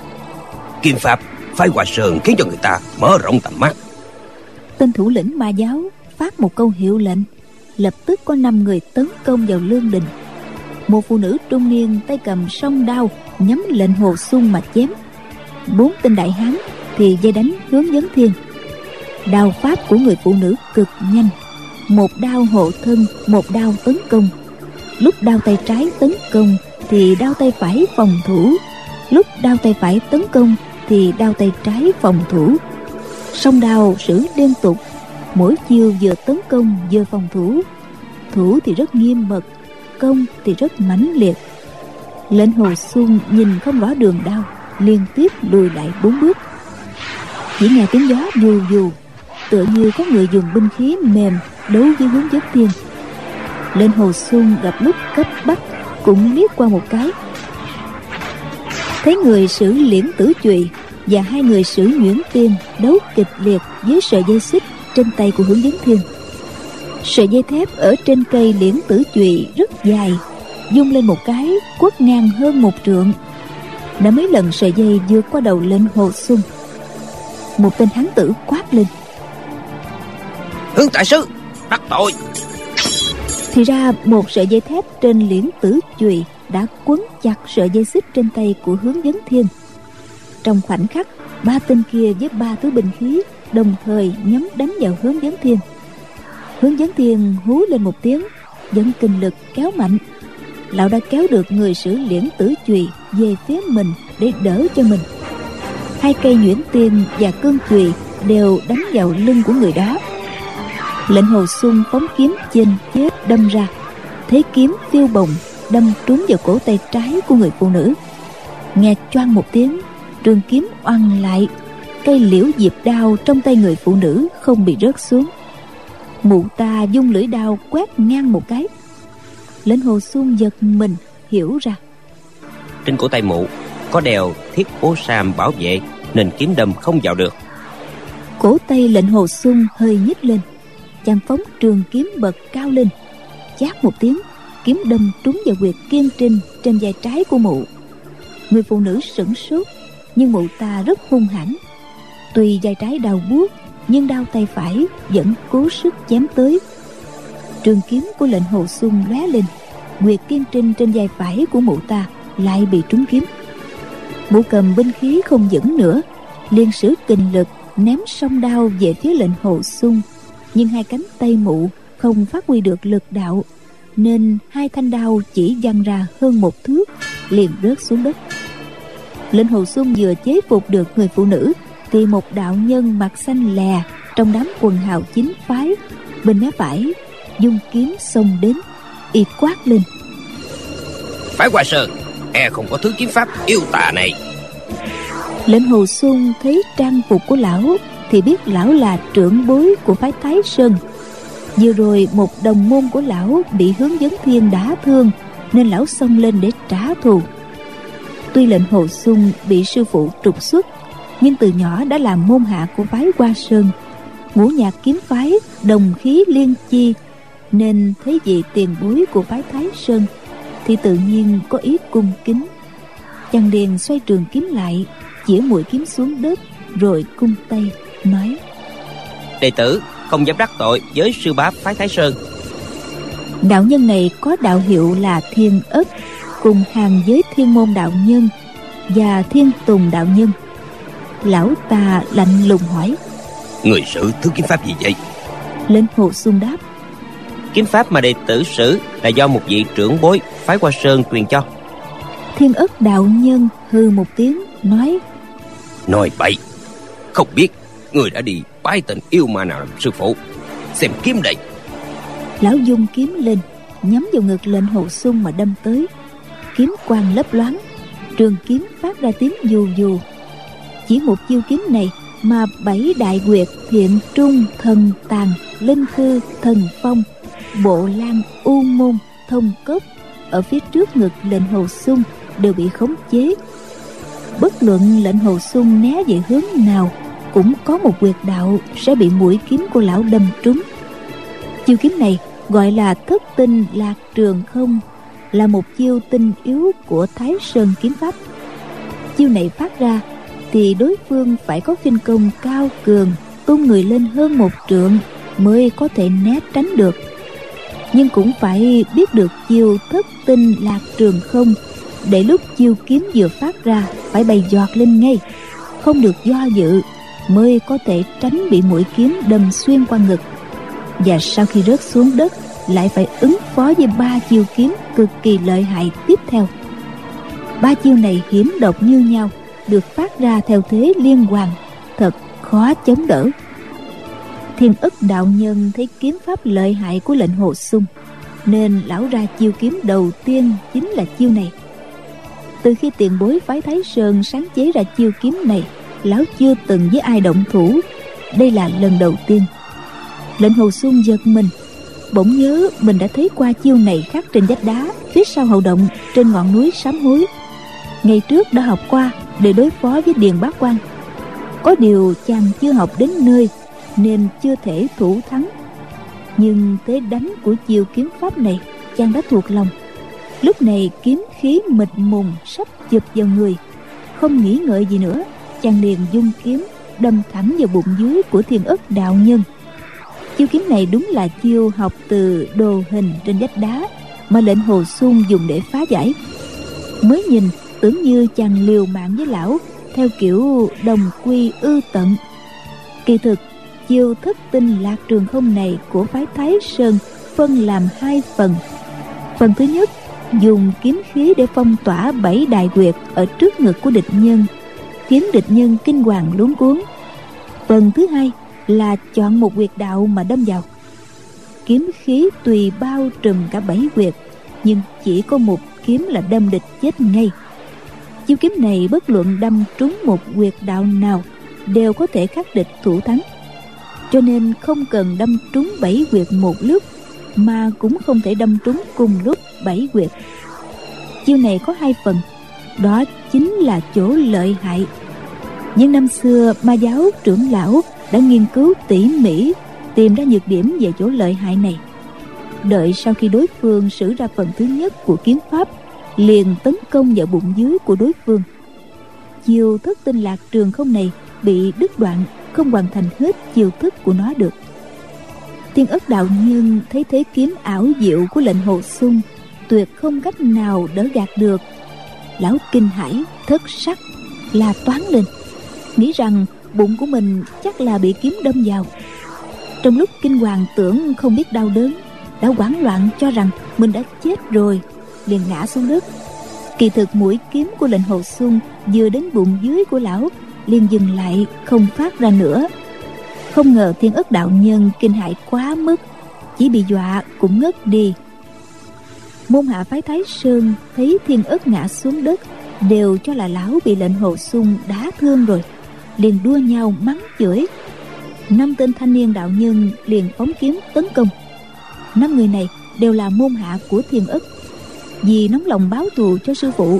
Kiếm pháp phái Hoa Sơn khiến cho người ta mở rộng tầm mắt. Tên thủ lĩnh Ma giáo phát một câu hiệu lệnh, lập tức có năm người tấn công vào lương đình. Một phụ nữ trung niên tay cầm song đao nhắm Lệnh Hồ Xung mà chém. Bốn tên đại hán thì dây đánh Hướng Dẫn Thiên. Đao pháp của người phụ nữ cực nhanh, một đao hộ thân, một đao tấn công. lúc đao tay trái tấn công thì đao tay phải phòng thủ, lúc đao tay phải tấn công thì đao tay trái phòng thủ. Song đao sử liên tục, mỗi chiêu vừa tấn công vừa phòng thủ. Thủ thì rất nghiêm mật, công thì rất mãnh liệt. Lệnh Hồ Xuân nhìn không rõ đường đao, liên tiếp lùi lại bốn bước. Chỉ nghe tiếng gió vù vù, tựa như có người dùng binh khí mềm đấu với Hướng Dẫn Thiên. Lệnh Hồ Xuân gặp lúc cấp bách cũng liếc qua một cái, thấy người sử Liễn Tử Chùy và hai người sử Nhuyễn Tiên đấu kịch liệt với sợi dây xích trên tay của Hướng Dẫn Thiên. Sợi dây thép ở trên cây Liễn Tử Chùy rất dài, vung lên một cái quất ngang hơn một trượng. Đã mấy lần sợi dây vượt qua đầu Lệnh Hồ Xuân. Một tên hán tử quát lên: Hướng đại sư, đắc tội! Thì ra một sợi dây thép trên Liễn Tử Chùy đã quấn chặt sợi dây xích trên tay của Hướng Dẫn Thiên. Trong khoảnh khắc, ba tên kia với ba thứ binh khí đồng thời nhắm đánh vào Hướng Dẫn Thiên. Hướng Dẫn Thiên hú lên một tiếng, dẫn kinh lực kéo mạnh. Lão đã kéo được người sử Liễn Tử Chùy về phía mình để đỡ cho mình. Hai cây Nhuyễn Tiên và cương chùy đều đánh vào lưng của người đó. Lệnh Hồ Xuân phóng kiếm chênh chết đâm ra, thế kiếm phiêu bồng đâm trúng vào cổ tay trái của người phụ nữ. Nghe choang một tiếng, trường kiếm oằn lại, cây liễu diệp đao trong tay người phụ nữ không bị rớt xuống. Mụ ta vung lưỡi đao quét ngang một cái. Lệnh Hồ Xuân giật mình, hiểu ra trên cổ tay mụ có đeo thiết bố sam bảo vệ, nên kiếm đâm không vào được. Cổ tay Lệnh Hồ Xuân hơi nhích lên, chàng phóng trường kiếm bật cao lên, chát một tiếng, kiếm đâm trúng vào huyệt kiên trinh trên vai trái của mụ. Người phụ nữ sửng sốt, nhưng mụ ta rất hung hãn. Tuy vai trái đau buốt, nhưng đao tay phải vẫn cố sức chém tới. Trường kiếm của Lệnh Hồ Xuân lóe lên, huyệt kiên trinh trên vai phải của mụ ta lại bị trúng kiếm. Mụ cầm binh khí không vững nữa, liền sử kình lực ném song đao về phía Lệnh Hồ Xuân, nhưng hai cánh tay mụ không phát huy được lực đạo, nên hai thanh đao chỉ văng ra hơn một thước, liền rớt xuống đất. Lệnh Hồ Xuân vừa chế phục được người phụ nữ, thì một đạo nhân mặt xanh lè trong đám quần hào chính phái bên mé phải dung kiếm xông đến, y quát lên: Phái Hoa Sơn e không có thứ kiếm pháp yêu tà này. Lệnh Hồ Xuân thấy trang phục của lão thì biết lão là trưởng bối của phái Thái Sơn. Vừa rồi một đồng môn của lão bị Hướng Dẫn Thiên đả thương, nên lão xông lên để trả thù. Tuy Lệnh Hồ Xuân bị sư phụ trục xuất, nhưng từ nhỏ đã làm môn hạ của phái Hoa Sơn, ngũ nhạc kiếm phái đồng khí liên chi, nên thấy vị tiền bối của phái Thái Sơn thì tự nhiên có ý cung kính. Chàng liền xoay trường kiếm lại, chĩa mũi kiếm xuống đất, rồi cung tay nói: Đệ tử không dám đắc tội với sư bá phái Thái Sơn. Đạo nhân này có đạo hiệu là Thiên Ất, cùng hàng với Thiên Môn đạo nhân và Thiên Tùng đạo nhân. Lão ta lạnh lùng hỏi: Người sử thứ kiếm pháp gì vậy? Lệnh Hồ Xuân đáp: Kiếm pháp mà đệ tử sử là do một vị trưởng bối phái Hoa Sơn truyền cho. Thiên Ất đạo nhân hừ một tiếng nói: Nói bậy, không biết người đã đi bái tình yêu ma nào làm sư phụ. Xem kiếm đây. Lão dung kiếm lên, nhắm vào ngực Lệnh Hồ Xuân mà đâm tới. Kiếm quang lấp loáng, trường kiếm phát ra tiếng dù dù. Chỉ một chiêu kiếm này mà bảy đại quyệt Thiện Trung, Thần Tàng, Linh Khư, Thần Phong, Bộ Lan, U Môn, Thông Cốc ở phía trước ngực Lệnh Hồ Xuân đều bị khống chế. Bất luận Lệnh Hồ Xuân né về hướng nào, cũng có một quyệt đạo sẽ bị mũi kiếm của lão đâm trúng. Chiêu kiếm này gọi là Thất Tinh Lạc Trường Không, là một chiêu tinh yếu của Thái Sơn kiếm pháp. Chiêu này phát ra thì đối phương phải có khinh công cao cường, tung người lên hơn một trượng mới có thể né tránh được. Nhưng cũng phải biết được chiêu Thất Tinh Lạc Trường Không, để lúc chiêu kiếm vừa phát ra phải bày giọt lên ngay, không được do dự, mới có thể tránh bị mũi kiếm đâm xuyên qua ngực. Và sau khi rớt xuống đất lại phải ứng phó với ba chiêu kiếm cực kỳ lợi hại tiếp theo. Ba chiêu này hiểm độc như nhau, được phát ra theo thế liên hoàn, thật khó chống đỡ. Thiên Ức đạo nhân thấy kiếm pháp lợi hại của Lệnh Hồ Xung, nên lão ra chiêu kiếm đầu tiên chính là chiêu này. Từ khi tiền bối phái Thái Sơn sáng chế ra chiêu kiếm này, lão chưa từng với ai động thủ, đây là lần đầu tiên. Lệnh Hồ Xung giật mình, bỗng nhớ mình đã thấy qua chiêu này khắc trên vách đá phía sau hậu động trên ngọn núi Sám Hối. Ngày trước đã học qua để đối phó với Điền Bá Quang. Có điều chàng chưa học đến nơi nên chưa thể thủ thắng. Nhưng thế đánh của chiêu kiếm pháp này chàng đã thuộc lòng. Lúc này kiếm khí mịt mùng sắp chụp vào người, không nghĩ ngợi gì nữa, chàng liền dung kiếm đâm thẳng vào bụng dưới của Thiên Ức đạo nhân. Chiêu kiếm này đúng là chiêu học từ đồ hình trên vách đá mà Lệnh Hồ Xung dùng để phá giải. Mới nhìn tưởng như chàng liều mạng với lão theo kiểu đồng quy ư tận. Kỳ thực chiêu Thất Tinh Lạc Trường Không này của phái Thái Sơn phân làm hai phần. Phần thứ nhất dùng kiếm khí để phong tỏa bảy đại huyệt ở trước ngực của địch nhân, khiến địch nhân kinh hoàng luống cuống. Phần thứ hai là chọn một huyệt đạo mà đâm vào. Kiếm khí tùy bao trùm cả bảy huyệt, nhưng chỉ có một kiếm là đâm địch chết ngay. Chiêu kiếm này bất luận đâm trúng một huyệt đạo nào đều có thể khắc địch thủ thắng, cho nên không cần đâm trúng bảy huyệt một lúc, mà cũng không thể đâm trúng cùng lúc bảy huyệt. Chiêu này có hai phần, đó chính là chỗ lợi hại. Nhưng năm xưa Ma giáo trưởng lão đã nghiên cứu tỉ mỉ, tìm ra nhược điểm về chỗ lợi hại này. Đợi sau khi đối phương sử ra phần thứ nhất của kiếm pháp, liền tấn công vào bụng dưới của đối phương. Chiêu Thất Tinh Lạc Trường Không này bị đứt đoạn, không hoàn thành hết chiêu thức của nó được. Thiên Ức đạo nhân thấy thế kiếm ảo diệu của Lệnh Hồ Xung, tuyệt không cách nào đỡ gạt được. Lão kinh hãi thất sắc, la toán lên, nghĩ rằng bụng của mình chắc là bị kiếm đâm vào. Trong lúc kinh hoàng tưởng không biết đau đớn, đã hoảng loạn cho rằng mình đã chết rồi, liền ngã xuống đất. Kỳ thực mũi kiếm của Lệnh Hồ Xung vừa đến bụng dưới của lão, liền dừng lại không phát ra nữa. Không ngờ Thiên Ức đạo nhân kinh hãi quá mức, chỉ bị dọa cũng ngất đi. Môn hạ phái Thái Sơn thấy Thiên Ức ngã xuống đất, đều cho là lão bị Lệnh Hồ Xung đá thương rồi, liền đua nhau mắng chửi. Năm tên thanh niên đạo nhân liền phóng kiếm tấn công. Năm người này đều là môn hạ của Thiên Ức, vì nóng lòng báo thù cho sư phụ,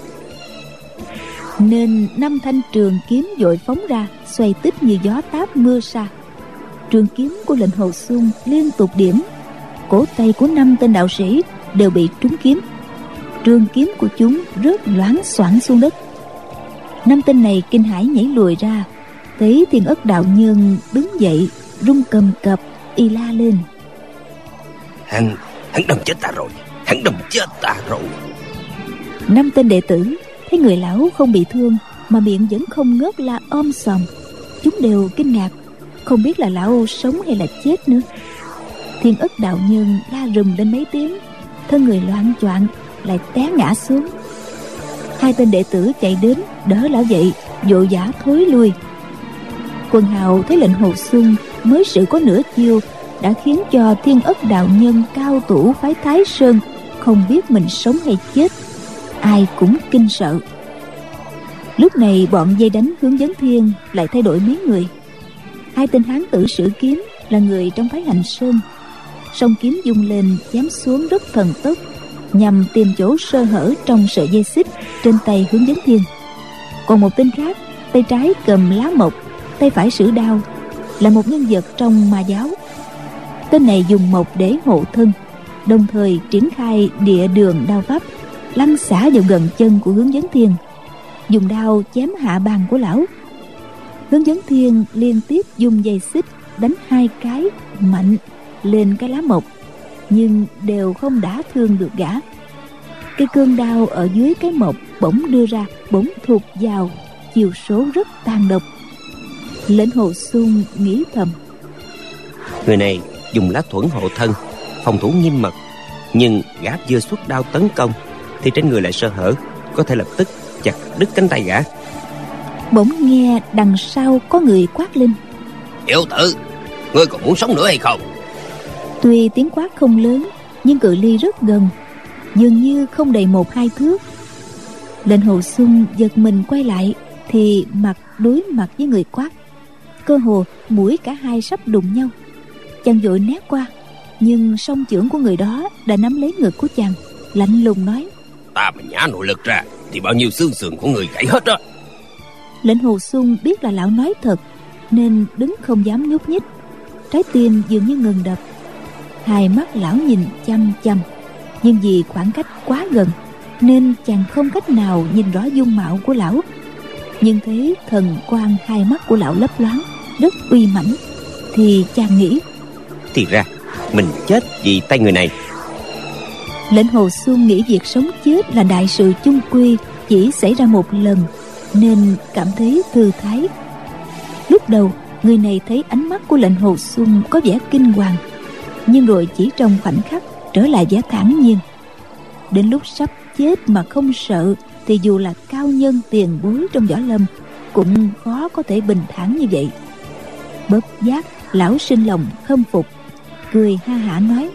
nên năm thanh trường kiếm vội phóng ra, xoay tích như gió táp mưa sa. Trường kiếm của Lệnh Hồ Xung liên tục điểm, cổ tay của năm tên đạo sĩ đều bị trúng kiếm. Trường kiếm của chúng rớt loáng xoảng xuống đất. Năm tên này kinh hãi nhảy lùi ra, thấy Thiên Ức đạo nhân đứng dậy run cầm cập, y la lên: Hắn, hắn đâm chết ta rồi, hắn đâm chết ta rồi. Năm tên đệ tử thấy người lão không bị thương mà miệng vẫn không ngớt la om sòm, chúng đều kinh ngạc, không biết là lão sống hay là chết nữa. Thiên Ức đạo nhân la rùm lên mấy tiếng, thân người loạng choạng lại té ngã xuống. Hai tên đệ tử chạy đến đỡ lão dậy, vội vã thối lui. Quần hào thấy Lệnh Hồ Xung mới sử có nửa chiêu đã khiến cho Thiên Ức đạo nhân cao thủ phái Thái Sơn không biết mình sống hay chết, ai cũng kinh sợ. Lúc này bọn dây đánh Hướng Vấn Thiên lại thay đổi miếng người. Hai tên hán tử sử kiếm là người trong phái Hành Sơn, song kiếm dung lên chém xuống rất thần tốc, nhằm tìm chỗ sơ hở trong sợi dây xích trên tay Hướng Vấn Thiên. Còn một tên khác, tay trái cầm lá mộc, tay phải sử đao, là một nhân vật trong Ma giáo. Tên này dùng mộc để hộ thân, đồng thời triển khai địa đường đao pháp, lăn xả vào gần chân của Hướng Vấn Thiên, dùng đao chém hạ bàn của lão. Hướng Vấn Thiên liên tiếp dùng dây xích đánh hai cái mạnh lên cái lá mộc, nhưng đều không đả thương được gã. Cái cương đao ở dưới cái mộc bỗng đưa ra, bỗng thụt vào, chiều số rất tàn độc. Lệnh Hồ Xung nghĩ thầm: người này dùng lá thuẫn hộ thân, phòng thủ nghiêm mật, nhưng gã vừa xuất đao tấn công thì trên người lại sơ hở, có thể lập tức chặt đứt cánh tay gã. Bỗng nghe đằng sau có người quát lên: Tiểu tử, ngươi còn muốn sống nữa hay không? Tuy tiếng quát không lớn, nhưng cự ly rất gần, dường như không đầy một hai thước. Lệnh Hồ Xuân giật mình quay lại thì mặt đối mặt với người quát, cơ hồ mũi cả hai sắp đụng nhau. Chàng vội né qua, nhưng song chưởng của người đó đã nắm lấy ngực của chàng, lạnh lùng nói: Ta mà nhả nội lực ra thì bao nhiêu xương sườn của người gãy hết đó. Lệnh Hồ Xuân biết là lão nói thật, nên đứng không dám nhúc nhích, trái tim dường như ngừng đập. Hai mắt lão nhìn chăm chăm, nhưng vì khoảng cách quá gần nên chàng không cách nào nhìn rõ dung mạo của lão. Nhưng thấy thần quang hai mắt của lão lấp loáng, rất uy mãnh, thì chàng nghĩ: Thì ra mình chết vì tay người này. Lệnh Hồ Xuân nghĩ việc sống chết là đại sự chung quy, chỉ xảy ra một lần, nên cảm thấy thư thái. Lúc đầu người này thấy ánh mắt của Lệnh Hồ Xuân có vẻ kinh hoàng, nhưng rồi chỉ trong khoảnh khắc trở lại vẻ thản nhiên. Đến lúc sắp chết mà không sợ thì dù là cao nhân tiền bối trong võ lâm cũng khó có thể bình thản như vậy. Bất giác lão sinh lòng khâm phục, cười ha hả nói: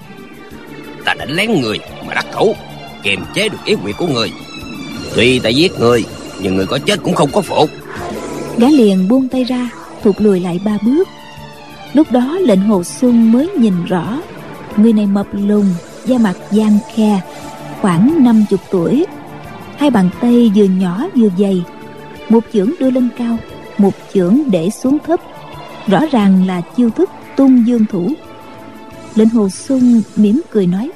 Ta đánh lén người mà đắc thủ, kiềm chế được ý nguyện của người. Tuy ta giết người, nhưng người có chết cũng không có phục. Gã liền buông tay ra, thụt lùi lại ba bước. Lúc đó Lệnh Hồ Xuân mới nhìn rõ, người này mập lùn, da mặt giang khe, khoảng năm chục tuổi. Hai bàn tay vừa nhỏ vừa dày, một chưởng đưa lên cao, một chưởng để xuống thấp, rõ ràng là chiêu thức tung dương thủ. Lệnh Hồ Xuân mỉm cười nói: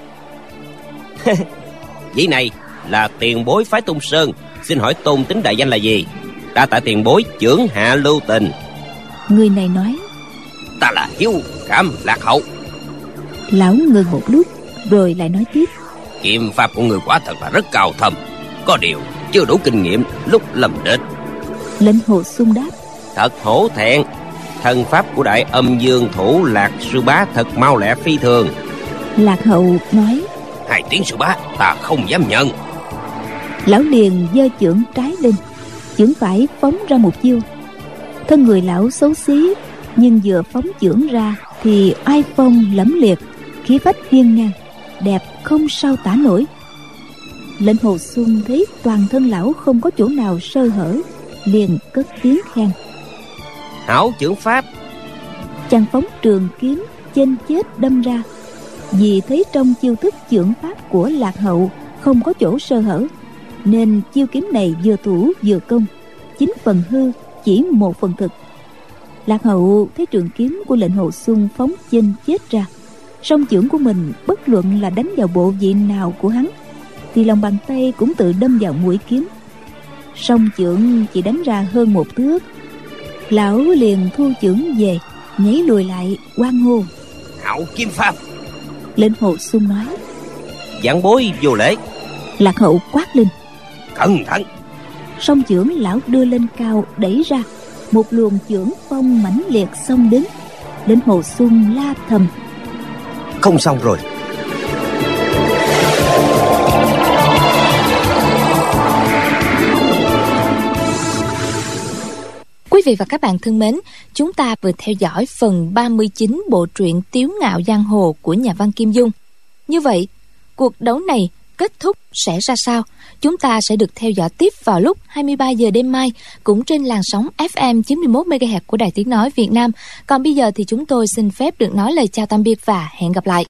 Vị này là tiền bối phái Tung Sơn, xin hỏi tôn tính đại danh là gì? Đa tạ tiền bối chưởng hạ lưu tình. Người này nói: Ta là Hiếu Cảm Lạc Hậu. Lão ngừng một lúc rồi lại nói tiếp: Kiếm pháp của người quả thật là rất cao thâm, có điều chưa đủ kinh nghiệm lúc lâm địch. Lệnh Hồ Xuân đáp: Thật hổ thẹn, thân pháp của đại âm dương thủ Lạc sư bá thật mau lẹ phi thường. Lạc Hậu nói: Hai tiếng sư bá ta không dám nhận. Lão liền giơ chưởng trái lên, chưởng phải phóng ra một chiêu. Thân người lão xấu xí, nhưng vừa phóng chưởng ra thì oai phong lẫm liệt, khí phách hiên ngang, đẹp không sao tả nổi. Lệnh Hồ Xuân thấy toàn thân lão không có chỗ nào sơ hở, liền cất tiếng khen: Hảo chưởng pháp. Chàng phóng trường kiếm chênh chết đâm ra. Vì thấy trong chiêu thức chưởng pháp của Lạc Hậu không có chỗ sơ hở, nên chiêu kiếm này vừa thủ vừa công, chín phần hư chỉ một phần thực. Lạc Hậu thấy trường kiếm của Lệnh Hồ Xuân phóng chênh chết ra, song chưởng của mình bất luận là đánh vào bộ vị nào của hắn thì lòng bàn tay cũng tự đâm vào mũi kiếm. Song chưởng chỉ đánh ra hơn một thước. Lão liền thu chưởng về, nhảy lùi lại hoan hô: Hảo kiếm pháp. Lệnh Hồ Xuân nói: Giảng bối vô lễ. Lạc Hậu quát lên: Cẩn thận. Song chưởng lão đưa lên cao đẩy ra, một luồng chưởng phong mãnh liệt xông đến. Lệnh Hồ Xuân la thầm: Không xong rồi. Quý vị và các bạn thân mến, chúng ta vừa theo dõi phần ba mươi chín bộ truyện Tiếu Ngạo Giang Hồ của nhà văn Kim Dung. Như vậy, cuộc đấu này kết thúc sẽ ra sao? Chúng ta sẽ được theo dõi tiếp vào lúc hai mươi ba giờ đêm mai, cũng trên làn sóng ép em chín mươi mốt mê ga héc của Đài Tiếng Nói Việt Nam. Còn bây giờ thì chúng tôi xin phép được nói lời chào tạm biệt và hẹn gặp lại.